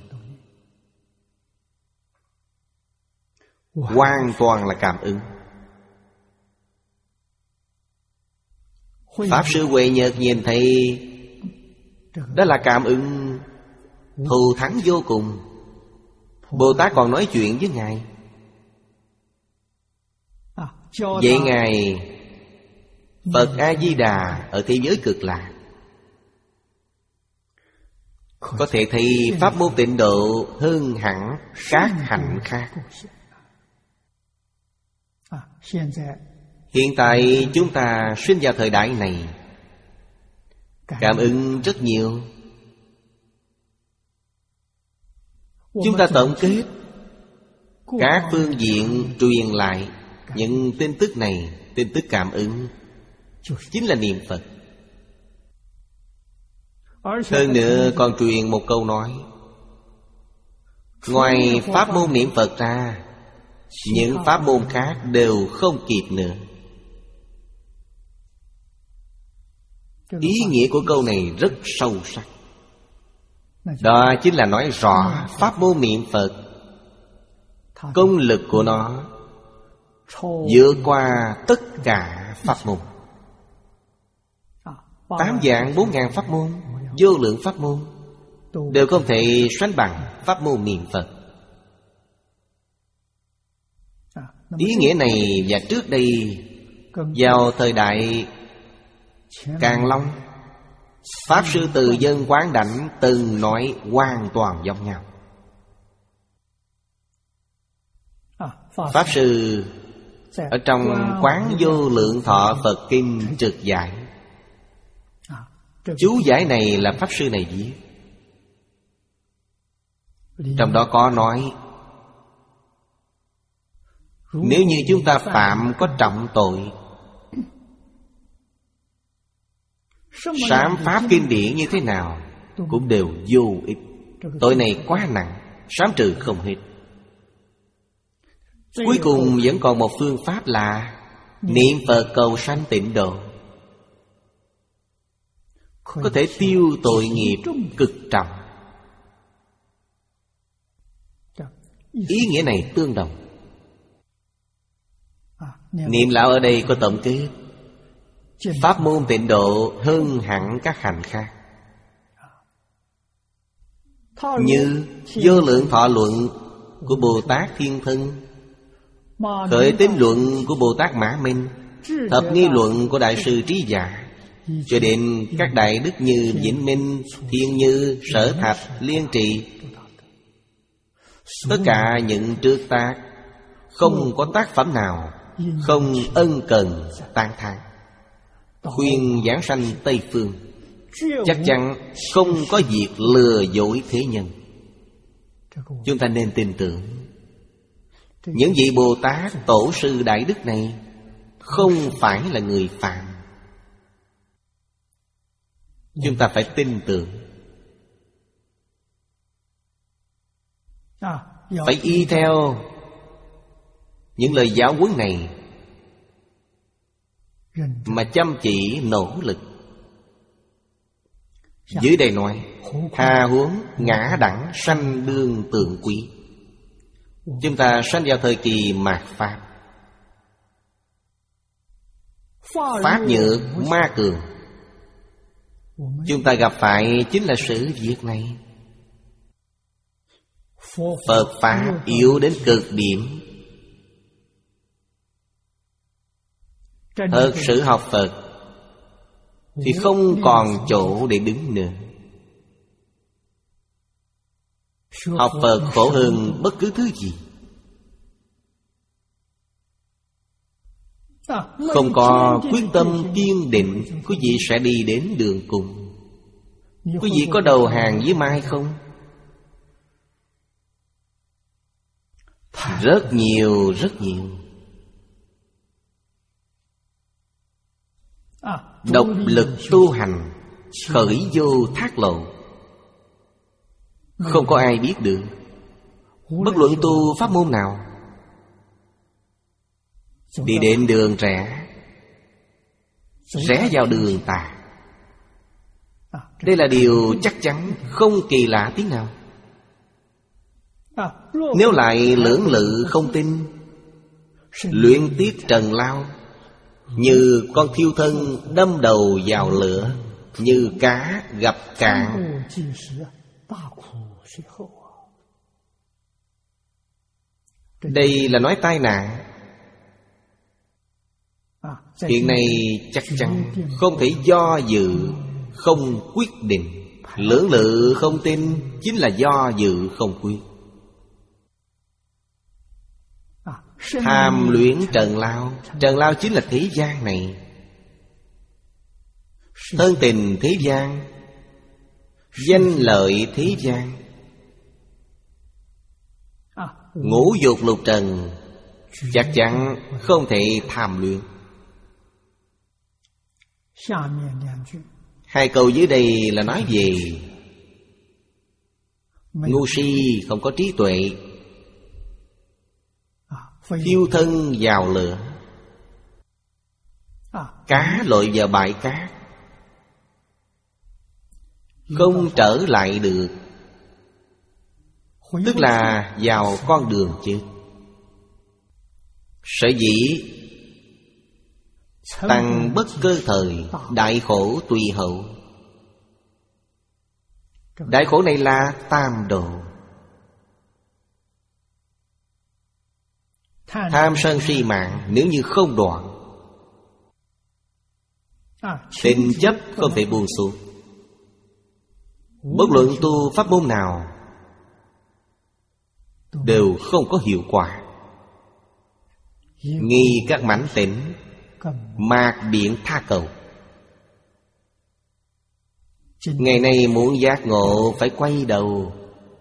hoàn toàn là cảm ứng. Pháp Sư Huệ Nhật nhìn thấy đó là cảm ứng thù thắng vô cùng. Bồ Tát còn nói chuyện với Ngài. Vậy Ngài Phật A-di-đà ở thế giới Cực Lạc có thể thấy pháp môn tịnh độ hơn hẳn các hạnh khác. Hiện tại chúng ta sinh vào thời đại này, cảm ứng rất nhiều. Chúng ta tổng kết các phương diện truyền lại những tin tức này, tin tức cảm ứng chính là niệm Phật. Hơn nữa còn truyền một câu nói: ngoài pháp môn niệm Phật ra, những pháp môn khác đều không kịp nữa. Ý nghĩa của câu này rất sâu sắc. Đó chính là nói rõ pháp môn niệm Phật, công lực của nó vượt qua tất cả pháp môn. Tám vạn bốn ngàn pháp môn, vô lượng pháp môn đều không thể sánh bằng pháp môn niệm Phật. Ý nghĩa này và trước đây vào thời đại Càn Long, Pháp Sư Từ Dân Quán Đảnh từng nói hoàn toàn giống nhau. Pháp Sư ở trong Quán Vô Lượng Thọ Phật Kinh trực giải. Chú giải này là Pháp Sư này viết. Trong đó có nói, nếu như chúng ta phạm có trọng tội, sám pháp kinh điển như thế nào cũng đều vô ích. Tội này quá nặng, sám trừ không hết. Cuối cùng vẫn còn một phương pháp là niệm Phật cầu sanh tịnh độ, có thể tiêu tội nghiệp cực trọng. Ý nghĩa này tương đồng. Niệm lão ở đây có tổng kết pháp môn tịnh độ hơn hẳn các hành khác. Như Vô Lượng Thọ Luận của Bồ Tát Thiên Thân, Khởi Tín Luận của Bồ Tát Mã Minh, Thập Nghi Luận của Đại sư Trí Giả, cho đến các đại đức như Vĩnh Minh, Thiên Như, Sở Thạch, Liên Trì. Tất cả những trước tác không có tác phẩm nào không ân cần tán thán, khuyên giảng sanh Tây Phương, chắc chắn không có việc lừa dối thế nhân. Chúng ta nên tin tưởng những vị Bồ Tát Tổ sư Đại Đức này không phải là người phạm. Chúng ta phải tin tưởng, phải y theo những lời giáo huấn này mà chăm chỉ nỗ lực. Dưới đây nói, hà huống ngã đẳng sanh đương tượng quý. Chúng ta sanh vào thời kỳ mạt Pháp, Pháp nhược ma cường. Chúng ta gặp phải chính là sự việc này. Phật Pháp yếu đến cực điểm. Thật sự học Phật thì không còn chỗ để đứng nữa. Học Phật khổ hơn bất cứ thứ gì. Không có quyết tâm kiên định, quý vị sẽ đi đến đường cùng. Quý vị có đầu hàng với Mai không? Rất nhiều, rất nhiều. Độc lực tu hành, khởi vô thác lộ, không có ai biết được. Bất luận tu pháp môn nào, Đi đến đường rẽ, rẽ vào đường tà. Đây là điều chắc chắn, không kỳ lạ tí nào. Nếu lại lưỡng lự không tin, luyện tiếc trần lao, như con thiêu thân đâm đầu vào lửa, như cá gặp cạn. Đây là nói tai nạn. Hiện nay chắc chắn không thể do dự, không quyết định. Lưỡng lự không tin chính là do dự không quyết. Tham luyến trần lao. Trần lao chính là thế gian này, thân tình thế gian, danh lợi thế gian, ngũ dục lục trần. Chắc chắn không thể tham luyện. Hai câu dưới đây là nói về ngu si không có trí tuệ, thiêu thân vào lửa, cá lội vào bãi cát, không trở lại được, tức là vào con đường chết. Sở dĩ tăng bất cơ thời, đại khổ tùy hậu. Đại khổ này là tam độ. Tham sân si mạng nếu như không đoạn, tình chấp không thể buông xuống. Bất luận tu pháp môn nào đều không có hiệu quả. Nghi các mảnh tỉnh, mạc biển tha cầu. Ngày nay muốn giác ngộ phải quay đầu,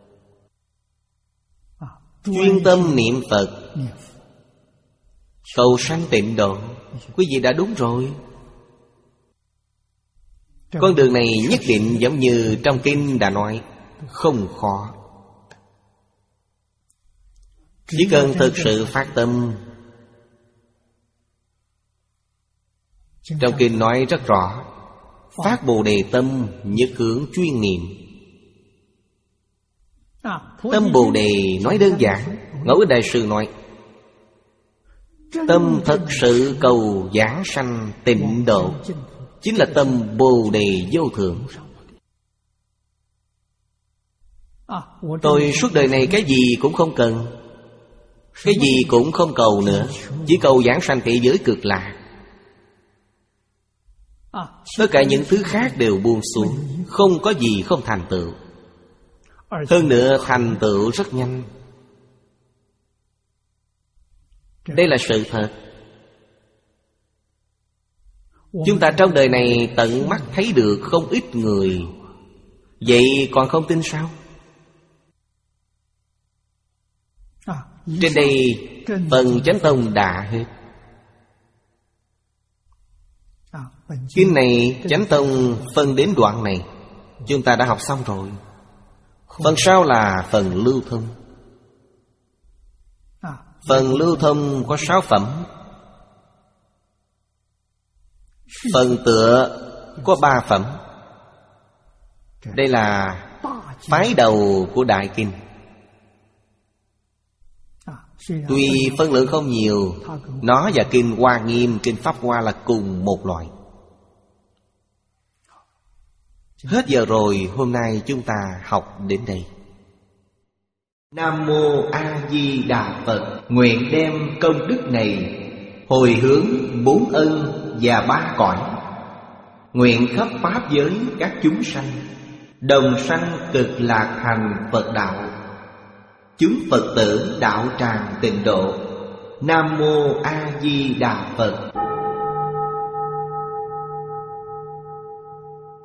chuyên tâm niệm Phật, cầu sanh tịnh độ. Quý vị đã đúng rồi. Con đường này nhất định giống như trong kinh đã nói, không khó. Chỉ cần thực sự phát tâm. Trong kinh nói rất rõ, phát Bồ Đề tâm, nhất hướng chuyên niệm. Tâm Bồ Đề nói đơn giản, Ngẫu Ích Đại Sư nói, tâm thật sự cầu giảng sanh tịnh độ, chính là tâm Bồ Đề vô thượng. Tôi suốt đời này cái gì cũng không cần, cái gì cũng không cầu nữa, chỉ cầu giảng sanh thế giới cực lạc. Tất cả những thứ khác đều buông xuống, không có gì không thành tựu. Hơn nữa thành tựu rất nhanh. Đây là sự thật. Chúng ta trong đời này tận mắt thấy được không ít người, vậy còn không tin sao? Trên đây phần Chánh Tông đã hết. Kinh này Chánh Tông phân đến đoạn này chúng ta đã học xong rồi. Phần sau là phần lưu thông. Phần lưu thông có sáu phẩm. Phần tựa có ba phẩm. Đây là phái đầu của Đại Kinh. Tuy phân lượng không nhiều, nó và Kinh Hoa Nghiêm, Kinh Pháp Hoa là cùng một loại. Hết giờ rồi, hôm nay chúng ta học đến đây. Nam Mô A Di Đà Phật. Nguyện đem công đức này hồi hướng bốn ân và ba cõi, nguyện khắp pháp giới các chúng sanh đồng sanh cực lạc thành Phật đạo, chúng Phật tử đạo tràng tịnh độ. Nam Mô A Di Đà Phật.